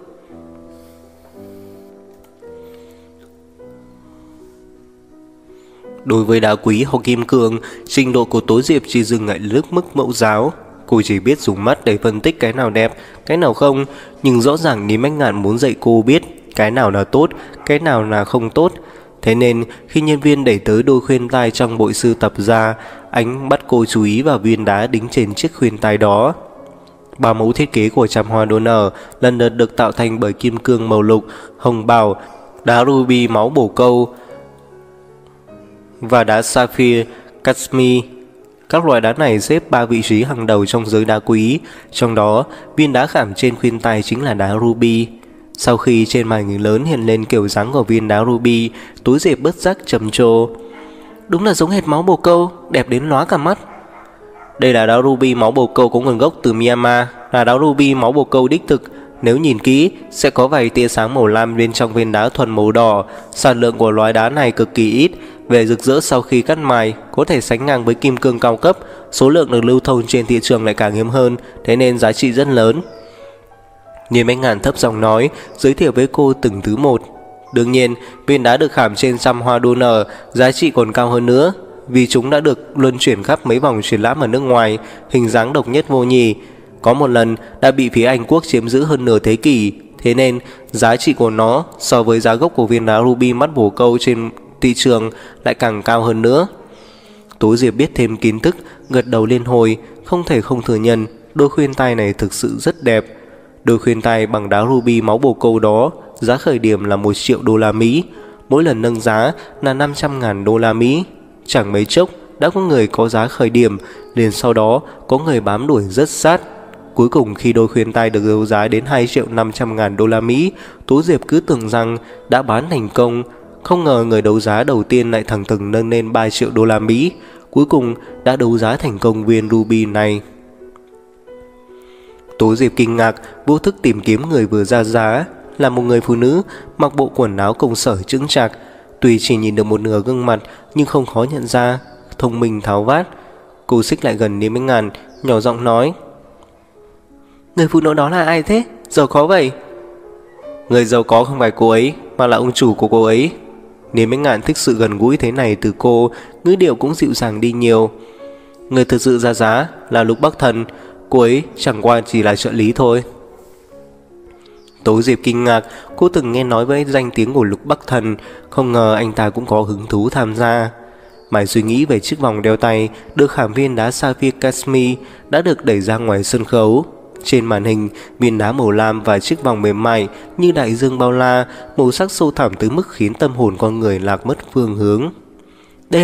Đối với đá quý hoặc kim cương, trình độ của Tố Diệp chỉ dừng ở mức mẫu giáo. Cô chỉ biết dùng mắt để phân tích cái nào đẹp, cái nào không. Nhưng rõ ràng Niềm Bách Ngạn muốn dạy cô biết cái nào là tốt, cái nào là không tốt. Thế nên khi nhân viên đẩy tới đôi khuyên tai trong bộ sưu tập ra, anh bắt cô chú ý vào viên đá đính trên chiếc khuyên tai đó. 3 mẫu thiết kế của Trăm Hoa Đua Nở lần lượt được tạo thành bởi kim cương màu lục, hồng bảo, đá ruby máu bồ câu và đá sapphire Kashmir. Các loại đá này xếp 3 vị trí hàng đầu trong giới đá quý, trong đó viên đá khảm trên khuyên tai chính là đá ruby. Sau khi trên màn hình lớn hiện lên kiểu dáng của viên đá ruby, Tố Diệp bất giác trầm trồ. Đúng là giống hệt máu bồ câu, đẹp đến lóa cả mắt. Đây là đá ruby máu bồ câu có nguồn gốc từ Myanmar, là đá ruby máu bồ câu đích thực. Nếu nhìn kỹ, sẽ có vài tia sáng màu lam bên trong viên đá thuần màu đỏ. Sản lượng của loại đá này cực kỳ ít, về rực rỡ sau khi cắt mài có thể sánh ngang với kim cương cao cấp. Số lượng được lưu thông trên thị trường lại càng hiếm hơn, thế nên giá trị rất lớn. Niềm Bách Ngạn thấp giọng nói, giới thiệu với cô từng thứ một. Đương nhiên, viên đá được khảm trên Trăm Hoa Đua Nở giá trị còn cao hơn nữa, vì chúng đã được luân chuyển khắp mấy vòng triển lãm ở nước ngoài, hình dáng độc nhất vô nhị. Có một lần đã bị phía Anh Quốc chiếm giữ hơn nửa thế kỷ, thế nên giá trị của nó so với giá gốc của viên đá ruby mắt bồ câu trên thị trường lại càng cao hơn nữa. Tố Diệp biết thêm kiến thức, gật đầu liên hồi, không thể không thừa nhận đôi khuyên tai này thực sự rất đẹp. Đôi khuyên tai bằng đá ruby máu bồ câu đó, giá khởi điểm là 1 triệu đô la Mỹ, mỗi lần nâng giá là 500.000 đô la Mỹ. Chẳng mấy chốc đã có người có giá khởi điểm, liền sau đó có người bám đuổi rất sát. Cuối cùng khi đôi khuyên tai được đấu giá đến 2.500.000 đô la Mỹ, Tố Diệp cứ tưởng rằng đã bán thành công. Không ngờ người đấu giá đầu tiên lại thẳng thừng nâng lên 3 triệu đô la Mỹ. Cuối cùng đã đấu giá thành công viên ruby này. Tố Diệp kinh ngạc, vô thức tìm kiếm người vừa ra giá. Là một người phụ nữ mặc bộ quần áo công sở chững chạc. Tuy chỉ nhìn được một nửa gương mặt nhưng không khó nhận ra, thông minh tháo vát. Cô xích lại gần Niêm Bách Ngàn, nhỏ giọng nói: Người phụ nữ đó là ai thế? Giàu có vậy? Người giàu có không phải cô ấy, mà là ông chủ của cô ấy. Niêm Bách Ngạn thích sự gần gũi thế này từ cô, ngữ điệu cũng dịu dàng đi nhiều. Người thực sự ra giá là Lục Bắc Thần, cô ấy chẳng qua chỉ là trợ lý thôi. Tố Diệp kinh ngạc, cô từng nghe nói với danh tiếng của Lục Bắc Thần, không ngờ anh ta cũng có hứng thú tham gia. Mãi suy nghĩ về chiếc vòng đeo tay được khảm viên đá Sapphire Cashmere đã được đẩy ra ngoài sân khấu. Trên màn hình, viên đá màu lam và chiếc vòng mềm mại như đại dương bao la, màu sắc sâu thẳm tới mức khiến tâm hồn con người lạc mất phương hướng. Đây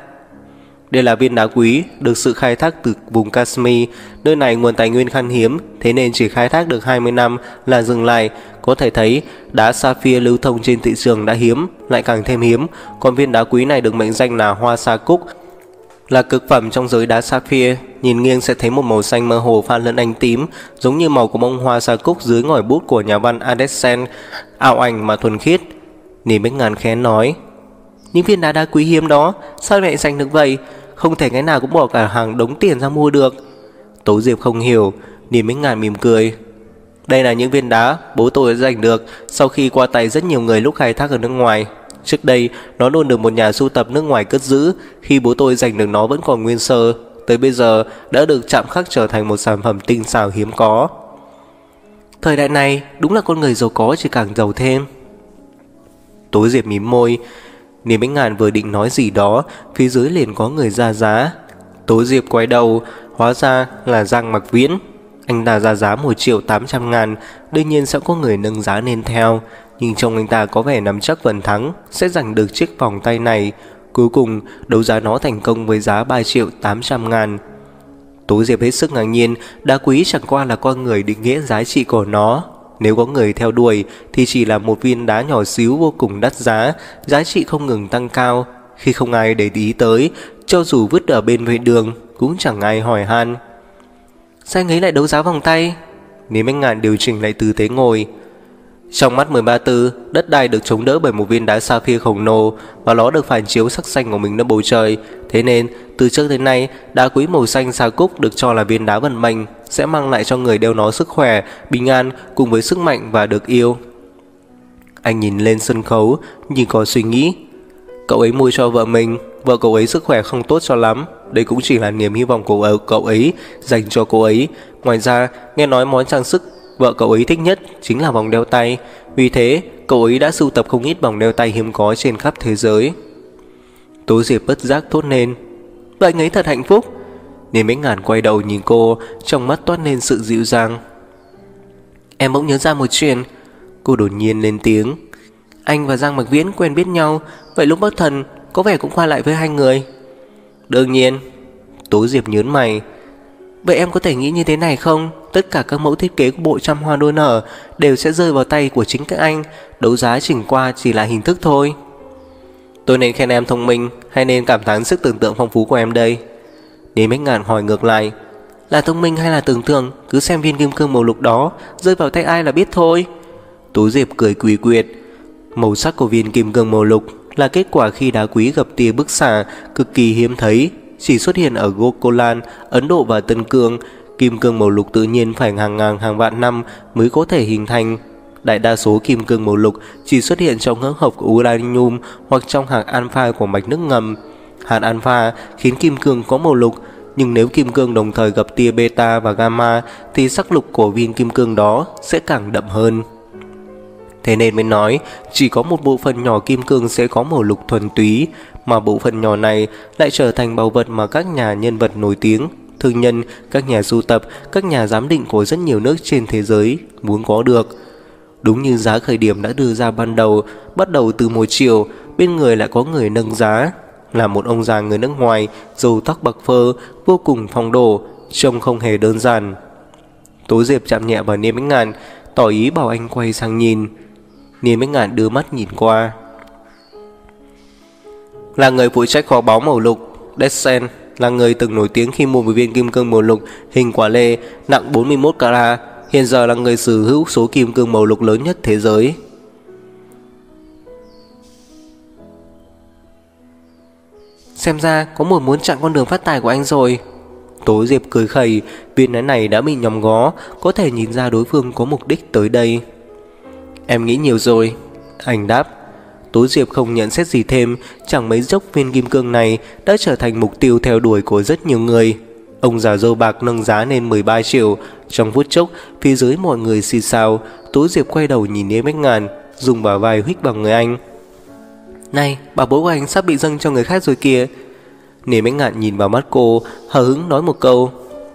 là viên đá quý, được sự khai thác từ vùng Kashmir. Nơi này nguồn tài nguyên khan hiếm, thế nên chỉ khai thác được 20 năm là dừng lại. Có thể thấy đá sapphire lưu thông trên thị trường đã hiếm, lại càng thêm hiếm. Còn viên đá quý này được mệnh danh là hoa sa cúc, là cực phẩm trong giới đá sapphire. Nhìn nghiêng sẽ thấy một màu xanh mơ hồ pha lẫn ánh tím, giống như màu của bông hoa sa cúc dưới ngòi bút của nhà văn Addison, ảo ảnh mà thuần khiết. Niêm Bách Ngàn khẽ nói: Những viên đá quý hiếm đó sao lại giành được vậy? Không thể ngày nào cũng bỏ cả hàng đống tiền ra mua được. Tố Diệp không hiểu. Niêm Bách Ngàn mỉm cười: Đây là những viên đá bố tôi đã giành được sau khi qua tay rất nhiều người lúc khai thác ở nước ngoài. Trước đây nó luôn được một nhà sưu tập nước ngoài cất giữ. Khi bố tôi giành được nó vẫn còn nguyên sơ, tới bây giờ đã được chạm khắc trở thành một sản phẩm tinh xảo hiếm có. Thời đại này đúng là con người giàu có chỉ càng giàu thêm. Tố Diệp mím môi. Niêm Bách Ngàn vừa định nói gì đó, phía dưới liền có người ra giá. Tố Diệp quay đầu, hóa ra là Giang Mặc Viễn. Anh ta ra giá 1.800.000, đương nhiên sẽ có người nâng giá lên theo, nhưng trông anh ta có vẻ nắm chắc phần thắng sẽ giành được chiếc vòng tay này. Cuối cùng đấu giá nó thành công với giá 3.800.000. Tố Diệp hết sức ngạc nhiên, đá quý chẳng qua là con người định nghĩa giá trị của nó. Nếu có người theo đuổi thì chỉ là một viên đá nhỏ xíu vô cùng đắt giá, giá trị không ngừng tăng cao. Khi không ai để ý tới, cho dù vứt ở bên vệ đường cũng chẳng ai hỏi han. Sao anh ấy lại đấu giá vòng tay? Niêm Bách Ngạn điều chỉnh lại tư thế ngồi. Trong mắt 13/4, đất đai được chống đỡ bởi một viên đá sapphire khổng lồ, và nó được phản chiếu sắc xanh của mình lên bầu trời. Thế nên từ trước đến nay, đá quý màu xanh sa cúc được cho là viên đá vận mệnh, sẽ mang lại cho người đeo nó sức khỏe, bình an cùng với sức mạnh và được yêu. Anh nhìn lên sân khấu, nhưng có suy nghĩ. Cậu ấy mua cho vợ mình, vợ cậu ấy sức khỏe không tốt cho lắm. Đây cũng chỉ là niềm hy vọng của cậu ấy dành cho cô ấy. Ngoài ra, nghe nói món trang sức vợ cậu ấy thích nhất chính là vòng đeo tay. Vì thế, cậu ấy đã sưu tập không ít vòng đeo tay hiếm có trên khắp thế giới. Tố Diệp bất giác thốt lên: Vậy anh ấy thật hạnh phúc. Niêm Bách Ngạn quay đầu nhìn cô, trong mắt toát lên sự dịu dàng. Em bỗng nhớ ra một chuyện. Cô đột nhiên lên tiếng: Anh và Giang Mặc Viễn quen biết nhau, vậy lúc Bắc Thần có vẻ cũng qua lại với hai người. Đương nhiên. Tố Diệp nhớn mày. Vậy em có thể nghĩ như thế này không? Tất cả các mẫu thiết kế của bộ trăm hoa đua nở đều sẽ rơi vào tay của chính các anh. Đấu giá chỉnh qua chỉ là hình thức thôi. Tôi nên khen em thông minh hay nên cảm thán sức tưởng tượng phong phú của em đây? Niêm Bách Ngạn hỏi ngược lại. Là thông minh hay là tưởng tượng, cứ xem viên kim cương màu lục đó rơi vào tay ai là biết thôi. Tố Diệp cười quỷ quyệt. Màu sắc của viên kim cương màu lục là kết quả khi đá quý gặp tia bức xạ cực kỳ hiếm thấy, chỉ xuất hiện ở Gokolan, Ấn Độ và Tân Cương. Kim cương màu lục tự nhiên phải hàng ngàn hàng vạn năm mới có thể hình thành. Đại đa số kim cương màu lục chỉ xuất hiện trong hỗn hợp của uranium hoặc trong hạt alpha của mạch nước ngầm. Hạt alpha khiến kim cương có màu lục, nhưng nếu kim cương đồng thời gặp tia beta và gamma thì sắc lục của viên kim cương đó sẽ càng đậm hơn. Thế nên mới nói chỉ có một bộ phận nhỏ kim cương sẽ có màu lục thuần túy, mà bộ phận nhỏ này lại trở thành báu vật mà các nhà nhân vật nổi tiếng, thương nhân, các nhà sưu tập, các nhà giám định của rất nhiều nước trên thế giới muốn có được. Đúng như giá khởi điểm đã đưa ra ban đầu, bắt đầu từ 1 triệu, bên người lại có người nâng giá, là một ông già người nước ngoài, râu tóc bạc phơ, vô cùng phong độ, trông không hề đơn giản. Tố Diệp chạm nhẹ vào Niêm Bách Ngạn, tỏ ý bảo anh quay sang nhìn. Niêm Bách Ngạn đưa mắt nhìn qua. Là người phụ trách kho báu màu lục, Dessen, là người từng nổi tiếng khi mua một viên kim cương màu lục hình quả lê nặng 41 carat, hiện giờ là người sở hữu số kim cương màu lục lớn nhất thế giới. Xem ra có một muốn chặn con đường phát tài của anh rồi. Tố Diệp cười khẩy, viên đá này đã bị nhòm ngó, có thể nhìn ra đối phương có mục đích tới đây. Em nghĩ nhiều rồi, anh đáp. Tố Diệp không nhận xét gì thêm, chẳng mấy chốc viên kim cương này đã trở thành mục tiêu theo đuổi của rất nhiều người. Ông già râu bạc nâng giá lên 13 triệu, trong phút chốc phía dưới mọi người xì xào. Tố Diệp quay đầu nhìn Niêm Bách Ngạn, dùng bả vai huých vào người anh. Này, bảo bối của anh sắp bị dâng cho người khác rồi kìa. Niêm Bách Ngạn nhìn vào mắt cô, hờ hững nói một câu.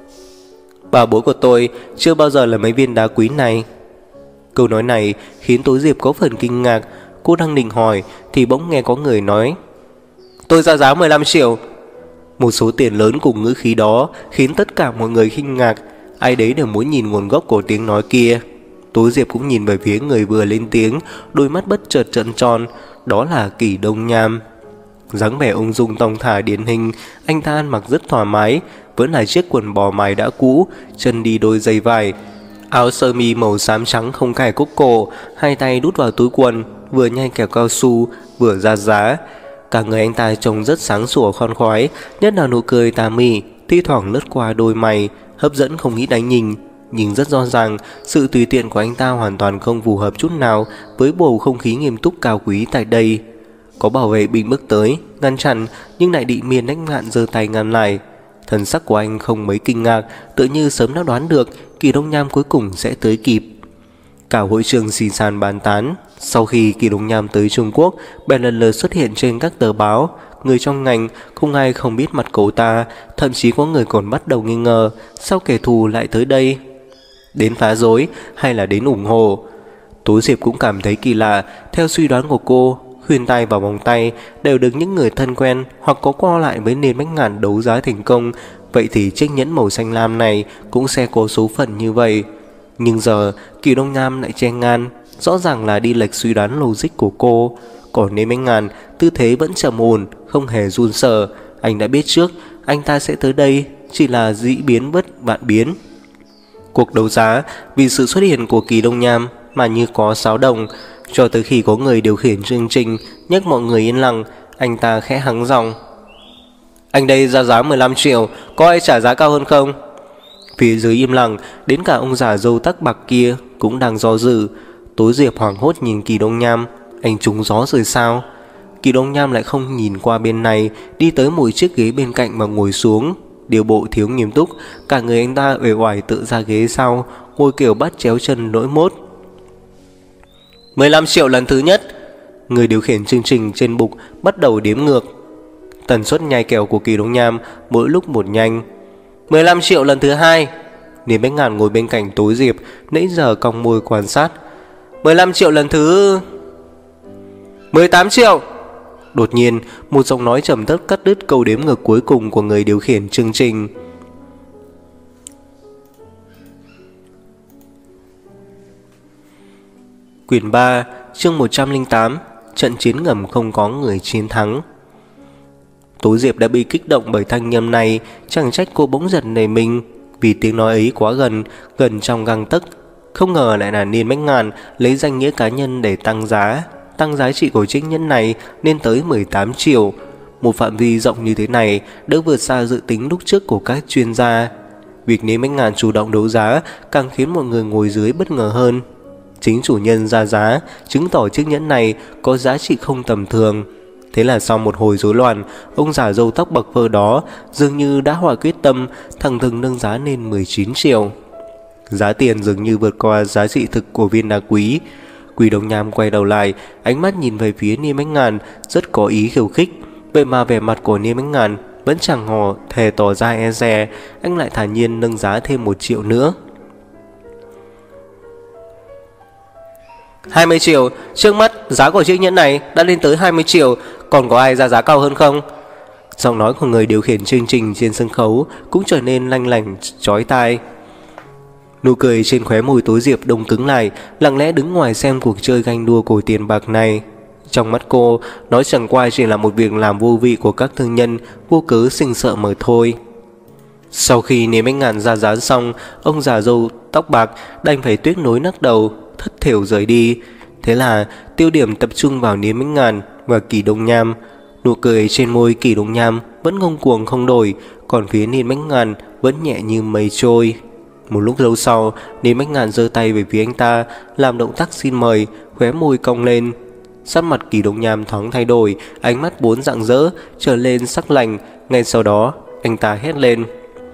Bảo bối của tôi chưa bao giờ là mấy viên đá quý này. Câu nói này khiến Tố Diệp có phần kinh ngạc. Cô đang định hỏi thì bỗng nghe có người nói, tôi ra giá 15 triệu. Một số tiền lớn cùng ngữ khí đó khiến tất cả mọi người kinh ngạc. Ai đấy đều muốn nhìn nguồn gốc của tiếng nói kia. Tố Diệp cũng nhìn về phía người vừa lên tiếng, đôi mắt bất chợt trợn tròn. Đó là Kỷ Đông Nham. Dáng vẻ ung dung thong thả điển hình, anh ta ăn mặc rất thoải mái, vẫn là chiếc quần bò mài đã cũ, chân đi đôi giày vải, áo sơ mi màu xám trắng không cài cúc cổ, hai tay đút vào túi quần, vừa nhai kẹo cao su vừa ra giá. Cả người anh ta trông rất sáng sủa khoan khoái, nhất là nụ cười tà mị thi thoảng lướt qua đôi mày, hấp dẫn không nghĩ đánh nhìn. Nhưng rất rõ ràng, sự tùy tiện của anh ta hoàn toàn không phù hợp chút nào với bầu không khí nghiêm túc cao quý tại đây. Có bảo vệ binh bước tới, ngăn chặn, nhưng lại bị Niêm Bách Ngạn giơ tay ngăn lại. Thần sắc của anh không mấy kinh ngạc, tựa như sớm đã đoán được Kỷ Đông Nham cuối cùng sẽ tới kịp. Cả hội trường xì xàn bàn tán. Sau khi Kỷ Đông Nham tới Trung Quốc, bèn lần lượt xuất hiện trên các tờ báo. Người trong ngành không ai không biết mặt cậu ta, thậm chí có người còn bắt đầu nghi ngờ sao kẻ thù lại tới đây. Đến phá rối hay là đến ủng hộ? Tố Diệp cũng cảm thấy kỳ lạ. Theo suy đoán của cô, khuyên tai vào vòng tay đều được những người thân quen hoặc có qua lại với Niêm Bách Ngạn đấu giá thành công. Vậy thì chiếc nhẫn màu xanh lam này cũng sẽ có số phận như vậy. Nhưng giờ Kỷ Đông Nham lại che ngang, rõ ràng là đi lệch suy đoán logic của cô. Còn Niêm Bách Ngạn tư thế vẫn trầm ổn, không hề run sợ. Anh đã biết trước anh ta sẽ tới đây, chỉ là dĩ biến bất vạn biến. Cuộc đấu giá vì sự xuất hiện của Kỷ Đông Nham mà như có xáo động. Cho tới khi có người điều khiển chương trình nhắc mọi người yên lặng, anh ta khẽ hắng giọng. Anh đây ra giá 15 triệu, có ai trả giá cao hơn không? Phía dưới im lặng, đến cả ông già râu tóc bạc kia cũng đang do dự. Tố Diệp hoảng hốt nhìn Kỷ Đông Nham, anh trúng gió rồi sao? Kỷ Đông Nham lại không nhìn qua bên này, đi tới một chiếc ghế bên cạnh mà ngồi xuống. Điều bộ thiếu nghiêm túc, cả người anh ta uể oải tự ra ghế sau, ngồi kiểu bắt chéo chân lỗi mốt. 15 triệu lần thứ nhất. Người điều khiển chương trình trên bục bắt đầu đếm ngược. Tần suất nhai kẹo của Kỷ Đông Nham mỗi lúc một nhanh. 15 triệu lần thứ hai. Niêm Bách Ngạn ngồi bên cạnh Tố Diệp, nãy giờ cong môi quan sát. 15 triệu lần thứ 18 triệu. Đột nhiên một giọng nói trầm thấp cắt đứt câu đếm ngược cuối cùng của người điều khiển chương trình. Quyển 3, chương 108. Trận chiến ngầm không có người chiến thắng. Tố Diệp đã bị kích động bởi thanh âm này, chẳng trách cô bỗng giật nảy mình, vì tiếng nói ấy quá gần trong gang tấc. Không ngờ lại là Niêm Bách Ngạn lấy danh nghĩa cá nhân để tăng giá trị của chiếc nhẫn này lên tới 18 triệu. Một phạm vi rộng như thế này đã vượt xa dự tính lúc trước của các chuyên gia. Việc Niêm Bách Ngạn chủ động đấu giá càng khiến mọi người ngồi dưới bất ngờ hơn. Chính chủ nhân ra giá, chứng tỏ chiếc nhẫn này có giá trị không tầm thường. Thế là sau một hồi rối loạn, ông già râu tóc bạc phơ đó dường như đã hạ quyết tâm, thẳng thừng nâng giá lên 19 triệu. Giá tiền dường như vượt qua giá trị thực của viên đá quý. Quỷ Đồng Nham quay đầu lại, ánh mắt nhìn về phía Niêm Ánh Ngàn, rất có ý khiêu khích. Vậy mà vẻ mặt của Niêm Ánh Ngàn vẫn chẳng hò thề tỏ ra e dè, anh lại thản nhiên nâng giá thêm 1 triệu nữa. 20 triệu, trước mắt giá của chiếc nhẫn này đã lên tới 20 triệu, còn có ai ra giá cao hơn không? Giọng nói của người điều khiển chương trình trên sân khấu cũng trở nên lanh lảnh chói tai. Nụ cười trên khóe môi Tố Diệp đông cứng lại, lặng lẽ đứng ngoài xem cuộc chơi ganh đua cồi tiền bạc này. Trong mắt cô, nó chẳng qua chỉ là một việc làm vô vị của các thương nhân vô cớ sinh sợ mà thôi. Sau khi Niêm Ánh Ngàn ra giá xong, ông già râu tóc bạc đành phải tiếc nối nắc đầu, thất thểu rời đi. Thế là tiêu điểm tập trung vào Niêm Ánh Ngàn và Kỳ Đông Nham. Nụ cười trên môi Kỳ Đông Nham vẫn ngông cuồng không đổi, còn phía Niêm Ánh Ngàn vẫn nhẹ như mây trôi. Một lúc lâu sau, Niêm Ánh Ngàn giơ tay về phía anh ta, làm động tác xin mời, khóe môi cong lên. Sắc mặt Kỳ Đông Nham thoáng thay đổi, ánh mắt vốn rạng rỡ trở lên sắc lạnh. Ngay sau đó, anh ta hét lên: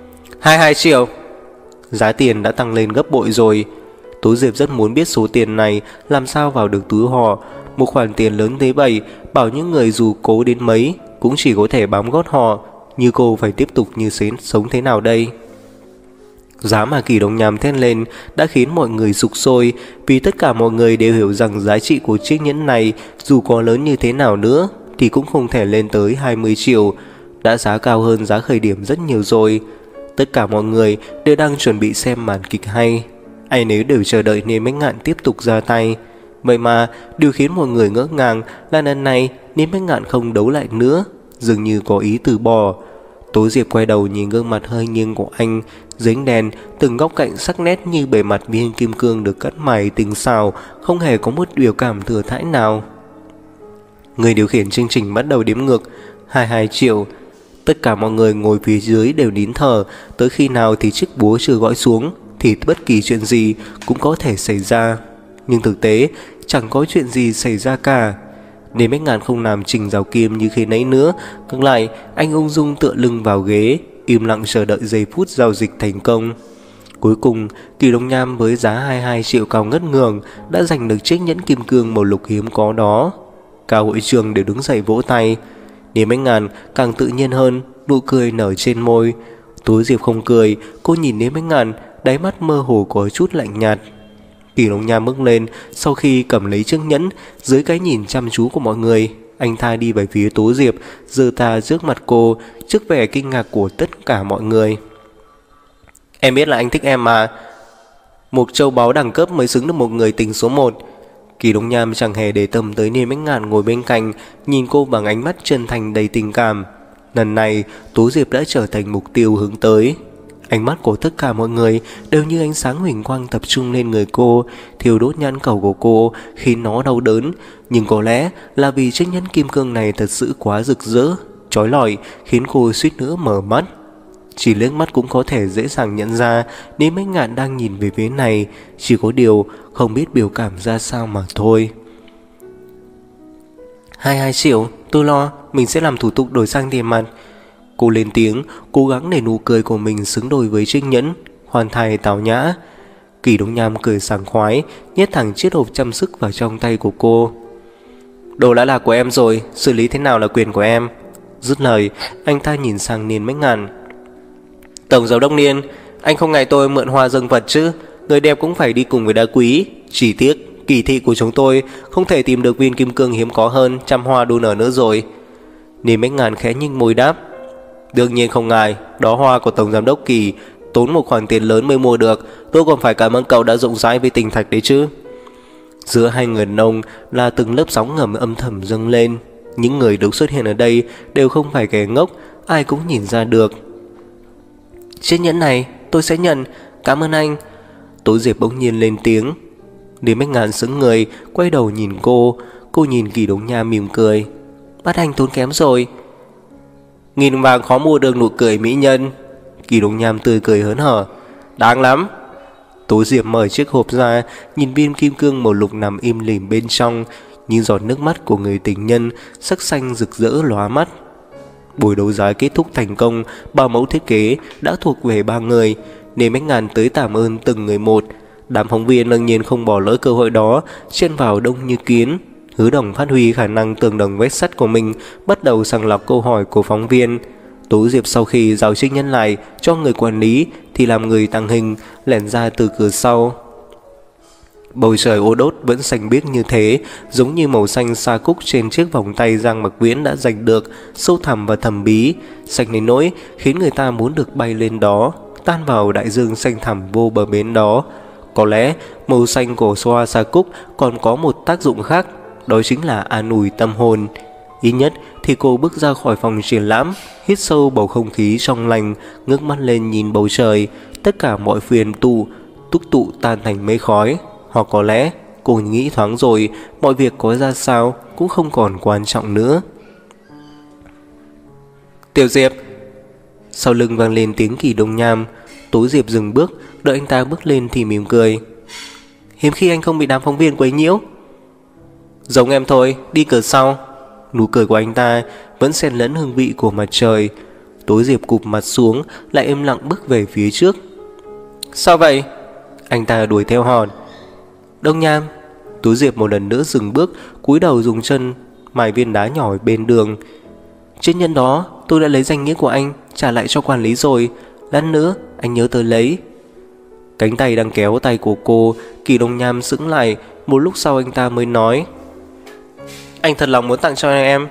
22 triệu. Giá tiền đã tăng lên gấp bội rồi. Tố Diệp rất muốn biết số tiền này làm sao vào được túi họ. Một khoản tiền lớn thế vậy, bảo những người dù cố đến mấy cũng chỉ có thể bám gót họ. Như cô phải tiếp tục như sống thế nào đây? Giá mà Kỳ Đông Nham thét lên đã khiến mọi người sục sôi, vì tất cả mọi người đều hiểu rằng giá trị của chiếc nhẫn này dù có lớn như thế nào nữa thì cũng không thể lên tới 20 triệu, đã giá cao hơn giá khởi điểm rất nhiều rồi. Tất cả mọi người đều đang chuẩn bị xem màn kịch hay, ai nấy đều chờ đợi Niêm Ánh Ngạn tiếp tục ra tay. Vậy mà điều khiến mọi người ngỡ ngàng là lần này Niêm Ánh Ngạn không đấu lại nữa, dường như có ý từ bỏ. Tố Diệp quay đầu nhìn gương mặt hơi nghiêng của anh, dưới ánh đèn từng góc cạnh sắc nét như bề mặt viên kim cương được cắt mày tinh xảo, không hề có một biểu cảm thừa thãi nào. Người điều khiển chương trình bắt đầu đếm ngược 22 triệu. Tất cả mọi người ngồi phía dưới đều nín thở, tới khi nào thì chiếc búa chưa gõ xuống thì bất kỳ chuyện gì cũng có thể xảy ra. Nhưng thực tế chẳng có chuyện gì xảy ra cả. Niêm Ánh Ngàn không làm Trình Giảo Kim như khi nãy nữa, ngược lại anh ung dung tựa lưng vào ghế, im lặng chờ đợi giây phút giao dịch thành công. Cuối cùng Kỳ Đông Nham với giá 22 triệu cao ngất ngường đã giành được chiếc nhẫn kim cương màu lục hiếm có đó. Cả hội trường đều đứng dậy vỗ tay. Niêm Ánh Ngàn càng tự nhiên hơn, nụ cười nở trên môi. Tố Diệp không cười, cô nhìn Niêm Ánh Ngàn, đáy mắt mơ hồ có chút lạnh nhạt. Kỳ Đông Nham bước lên, sau khi cầm lấy chiếc nhẫn, dưới cái nhìn chăm chú của mọi người, anh ta đi về phía Tố Diệp, giơ tay trước mặt cô, trước vẻ kinh ngạc của tất cả mọi người. Em biết là anh thích em mà. Một châu báu đẳng cấp mới xứng được một người tình số 1. Kỳ Đông Nham chẳng hề để tâm tới Niêm Ánh Ngàn ngồi bên cạnh, nhìn cô bằng ánh mắt chân thành đầy tình cảm. Lần này Tố Diệp đã trở thành mục tiêu hướng tới. Ánh mắt của tất cả mọi người đều như ánh sáng huỳnh quang tập trung lên người cô, thiêu đốt nhãn cầu của cô khiến nó đau đớn. Nhưng có lẽ là vì chiếc nhẫn kim cương này thật sự quá rực rỡ, chói lọi, khiến cô suýt nữa mở mắt. Chỉ liếc mắt cũng có thể dễ dàng nhận ra Niêm Ánh Ngạn đang nhìn về phía này, chỉ có điều không biết biểu cảm ra sao mà thôi. 22 triệu, tôi lo, mình sẽ làm thủ tục đổi sang tiền mặt. Cô lên tiếng, cố gắng để nụ cười của mình xứng đôi với chiếc nhẫn, hoàn thai tào nhã. Kỳ Đông Nham cười sảng khoái, nhét thẳng chiếc hộp trang sức vào trong tay của cô. Đồ đã là của em rồi, xử lý thế nào là quyền của em. Dứt lời, anh ta nhìn sang Niên Ánh Ngạn. Tổng giám đốc Niên, anh không ngại tôi mượn hoa dâng vật chứ? Người đẹp cũng phải đi cùng với đá quý. Chỉ tiếc kỳ thị của chúng tôi không thể tìm được viên kim cương hiếm có hơn trăm hoa đua nở nữa rồi. Niên Ánh Ngạn khẽ nhếch môi đáp. Đương nhiên không ngại, đó hoa của tổng giám đốc Kỳ, tốn một khoản tiền lớn mới mua được. Tôi còn phải cảm ơn cậu đã rộng rãi với tình thạch đấy chứ. Giữa hai người đàn ông là từng lớp sóng ngầm âm thầm dâng lên. Những người được xuất hiện ở đây đều không phải kẻ ngốc, ai cũng nhìn ra được. Chiếc nhẫn này tôi sẽ nhận, cảm ơn anh. Tố Diệp bỗng nhiên lên tiếng. Niên Ánh Ngạn sững người, quay đầu nhìn cô. Cô nhìn Kỳ Đông Nham mỉm cười. Bắt anh tốn kém rồi. 1000 vàng khó mua được nụ cười mỹ nhân. Kỳ Đông Nham tươi cười hớn hở. Đáng lắm. Tố Diệp mở chiếc hộp ra, nhìn viên kim cương màu lục nằm im lìm bên trong, như giọt nước mắt của người tình nhân, sắc xanh rực rỡ lóa mắt. Buổi đấu giá kết thúc thành công, 3 mẫu thiết kế đã thuộc về 3 người. Niên Ánh Ngạn tới cảm ơn từng người một. Đám phóng viên đương nhiên không bỏ lỡ cơ hội đó, chen vào đông như kiến. Hứa Đồng phát huy khả năng tường đồng vách sắt của mình, bắt đầu sàng lọc câu hỏi của phóng viên. Tố Diệp sau khi giao trích nhân lại cho người quản lý thì làm người tàng hình lẻn ra từ cửa sau. Bầu trời ô đốt vẫn xanh biếc như thế, giống như màu xanh sa cúc trên chiếc vòng tay Giang Mặc Viễn đã giành được, sâu thẳm và thầm bí, xanh đến nỗi khiến người ta muốn được bay lên đó, tan vào đại dương xanh thẳm vô bờ bến đó. Có lẽ màu xanh của hoa sa cúc còn có một tác dụng khác, đó chính là an ủi tâm hồn. Ít nhất thì cô bước ra khỏi phòng triển lãm, hít sâu bầu không khí trong lành, ngước mắt lên nhìn bầu trời, tất cả mọi phiền túc tụ tan thành mây khói. Hoặc có lẽ cô nghĩ thoáng rồi, mọi việc có ra sao cũng không còn quan trọng nữa. Tiểu Diệp. Sau lưng vang lên tiếng Kỳ Đông Nham. Tố Diệp dừng bước, đợi anh ta bước lên thì mỉm cười. Hiếm khi anh không bị đám phóng viên quấy nhiễu. Giống em thôi, đi cửa sau. Nụ cười của anh ta vẫn xen lẫn hương vị của mặt trời. Tố Diệp cụp mặt xuống, lại im lặng bước về phía trước. Sao vậy? Anh ta đuổi theo hỏi. Đông Nham. Tố Diệp một lần nữa dừng bước, cúi đầu dùng chân mài viên đá nhỏ bên đường. Chiếc nhẫn đó tôi đã lấy danh nghĩa của anh trả lại cho quản lý rồi, lát nữa anh nhớ tới lấy. Cánh tay đang kéo tay của cô. Kỳ Đông Nham sững lại, một lúc sau anh ta mới nói. Anh thật lòng muốn tặng cho em,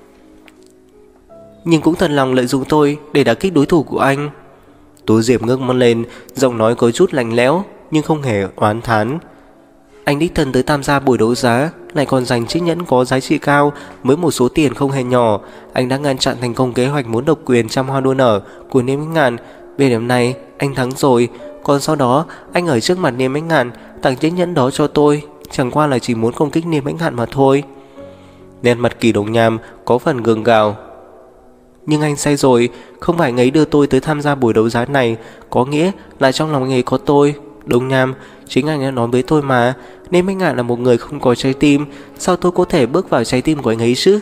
nhưng cũng thật lòng lợi dụng tôi để đả kích đối thủ của anh. Tố Diệp ngước mắt lên, giọng nói có chút lạnh lẽo nhưng không hề oán thán. Anh đích thân tới tham gia buổi đấu giá, lại còn giành chiếc nhẫn có giá trị cao với một số tiền không hề nhỏ. Anh đã ngăn chặn thành công kế hoạch muốn độc quyền trăm hoa đua nở của Niêm Bách Ngạn. Về điểm này anh thắng rồi. Còn sau đó anh ở trước mặt Niêm Bách Ngạn tặng chiếc nhẫn đó cho tôi, chẳng qua là chỉ muốn công kích Niêm Bách Ngạn mà thôi. Nét mặt Kỳ Đông Nham có phần gượng gạo. Nhưng anh sai rồi, không phải anh ấy đưa tôi tới tham gia buổi đấu giá này có nghĩa là trong lòng anh ấy có tôi. Đông Nham, chính anh đã nói với tôi mà, Niêm Bách Ngạn là một người không có trái tim, sao tôi có thể bước vào trái tim của anh ấy chứ?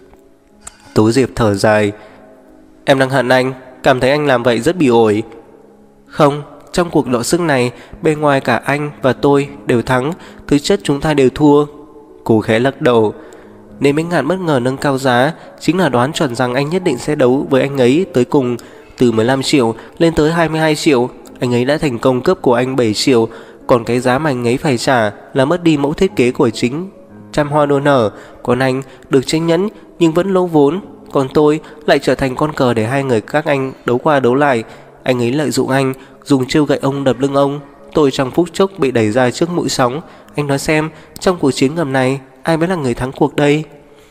Tố Diệp thở dài. Em đang hận anh, cảm thấy anh làm vậy rất bị ổi. Không, trong cuộc đọ sức này, bên ngoài cả anh và tôi đều thắng, thực chất chúng ta đều thua. Cô khẽ lắc đầu. Niêm Bách Ngạn bất ngờ nâng cao giá, chính là đoán chuẩn rằng anh nhất định sẽ đấu với anh ấy tới cùng. Từ 15 triệu lên tới 22 triệu, anh ấy đã thành công cướp của anh 7 triệu. Còn cái giá mà anh ấy phải trả là mất đi mẫu thiết kế của chính trăm hoa đua nở. Còn anh được tranh nhẫn nhưng vẫn lỗ vốn, còn tôi lại trở thành con cờ để hai người các anh đấu qua đấu lại. Anh ấy lợi dụng anh, dùng trêu gậy ông đập lưng ông. Tôi trong phút chốc bị đẩy ra trước mũi sóng. Anh nói xem, trong cuộc chiến ngầm này ai mới là người thắng cuộc đây?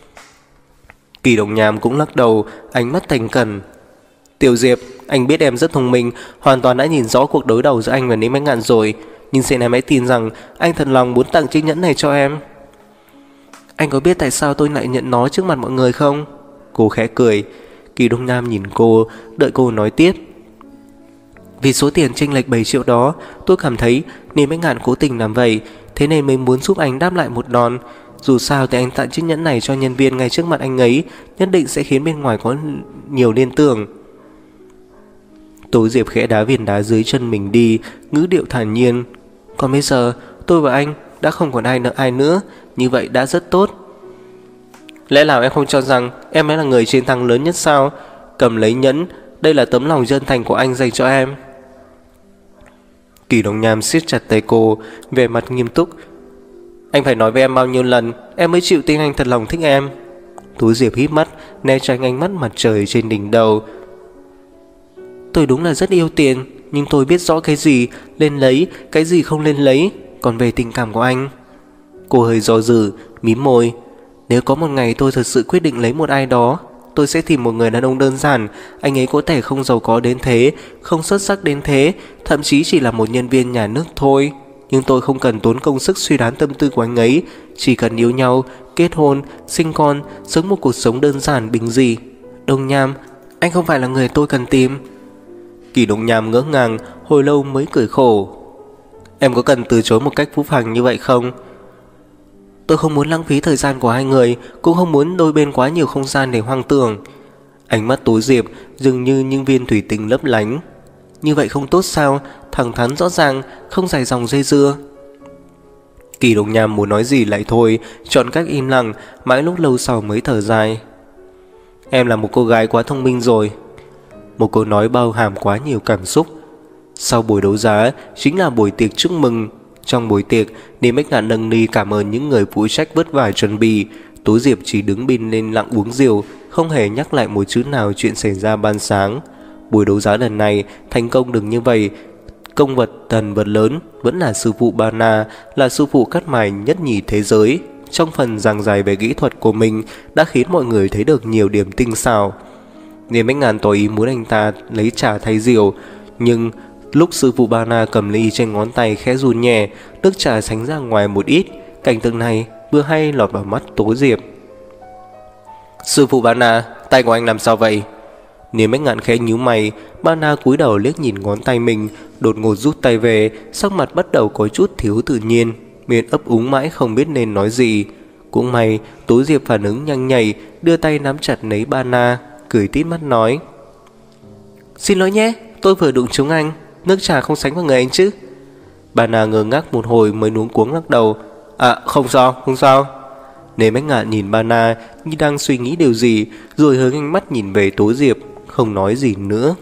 Kỳ Đông Nham cũng lắc đầu, ánh mắt thành khẩn. Tiểu Diệp, anh biết em rất thông minh, hoàn toàn đã nhìn rõ cuộc đối đầu giữa anh và Niêm Bách Ngạn rồi, nhưng xin em hãy tin rằng anh thật lòng muốn tặng chiếc nhẫn này cho em. Anh có biết tại sao tôi lại nhận nó trước mặt mọi người không? Cô khẽ cười. Kỳ Đông Nham nhìn cô, đợi cô nói tiếp. Vì số tiền chênh lệch 7 triệu đó, tôi cảm thấy Niêm Bách Ngạn cố tình làm vậy, thế nên mới muốn giúp anh đáp lại một đòn. Dù sao thì anh tặng chiếc nhẫn này cho nhân viên ngay trước mặt anh ấy, nhất định sẽ khiến bên ngoài có nhiều liên tưởng. Tố Diệp khẽ đá viên đá dưới chân mình đi, ngữ điệu thản nhiên. Còn bây giờ tôi và anh đã không còn ai nợ ai nữa, như vậy đã rất tốt. Lẽ nào em không cho rằng em mới là người chiến thắng lớn nhất sao? Cầm lấy nhẫn, đây là tấm lòng chân thành của anh dành cho em. Kỳ Đông Nham siết chặt tay cô, vẻ mặt nghiêm túc. Anh phải nói với em bao nhiêu lần em mới chịu tin anh thật lòng thích em? Tố Diệp híp mắt, né tránh ánh mắt mặt trời trên đỉnh đầu. Tôi đúng là rất yêu tiền, nhưng tôi biết rõ cái gì lên lấy, cái gì không lên lấy. Còn về tình cảm của anh... Cô hơi do dự, mím môi. Nếu có một ngày tôi thật sự quyết định lấy một ai đó, tôi sẽ tìm một người đàn ông đơn giản. Anh ấy có thể không giàu có đến thế, không xuất sắc đến thế, thậm chí chỉ là một nhân viên nhà nước thôi. Nhưng tôi không cần tốn công sức suy đoán tâm tư của anh ấy, chỉ cần yêu nhau, kết hôn, sinh con, sống một cuộc sống đơn giản bình dị. Đông Nham, anh không phải là người tôi cần tìm. Kỳ Đông Nham ngỡ ngàng, hồi lâu mới cười khổ. Em có cần từ chối một cách phũ phàng như vậy không? Tôi không muốn lãng phí thời gian của hai người, cũng không muốn đôi bên quá nhiều không gian để hoang tưởng. Ánh mắt Tố Diệp dường như những viên thủy tinh lấp lánh. Như vậy không tốt sao? thẳng thắn rõ ràng, không dài dòng dây dưa. Kỳ Đồng Nham muốn nói gì lại thôi, chọn cách im lặng, mãi lúc lâu sau mới thở dài. Em là một cô gái quá thông minh rồi. Một câu nói bao hàm quá nhiều cảm xúc. Sau buổi đấu giá chính là buổi tiệc chúc mừng. Trong buổi tiệc, Niêm Bách Ngạn nâng ly cảm ơn những người phụ trách vất vả chuẩn bị. Tố Diệp chỉ đứng bên lên lặng uống rượu, không hề nhắc lại một chữ nào chuyện xảy ra ban sáng. Buổi đấu giá lần này thành công được như vậy, công vật thần vật lớn vẫn là sư phụ Bana, là sư phụ cắt mài nhất nhì thế giới. Trong phần giảng giải về kỹ thuật của mình đã khiến mọi người thấy được nhiều điểm tinh xảo. Niêm Bách Ngạn tỏ ý muốn anh ta lấy trà thay rượu, nhưng lúc sư phụ Bana cầm ly trên ngón tay khẽ run nhẹ, nước trà sánh ra ngoài một ít. Cảnh tượng này vừa hay lọt vào mắt Tố Diệp. Sư phụ Bana, tay của anh làm sao vậy? Niêm Bách Ngạn khẽ nhíu mày. Bana cúi đầu liếc nhìn ngón tay mình, đột ngột rút tay về, sắc mặt bắt đầu có chút thiếu tự nhiên, miệng ấp úng mãi không biết nên nói gì. Cũng may Tố Diệp phản ứng nhanh nhạy, đưa tay nắm chặt lấy Bana, cười tít mắt nói: Xin lỗi nhé, tôi vừa đụng trúng anh, nước trà không sánh vào người anh chứ. Bana ngơ ngác một hồi mới luống cuống lắc đầu: Không sao, không sao. Niêm Bách Ngạn nhìn Bana như đang suy nghĩ điều gì, rồi hướng ánh mắt nhìn về Tố Diệp, không nói gì nữa.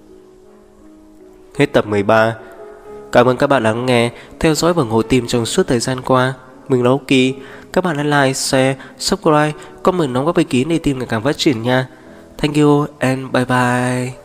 Hết tập 13. Cảm ơn các bạn lắng nghe, theo dõi và ủng hộ team trong suốt thời gian qua. Mình là Oki. Các bạn hãy like, share, subscribe, comment đóng góp ý kiến để team ngày càng phát triển nha. Thank you and bye bye.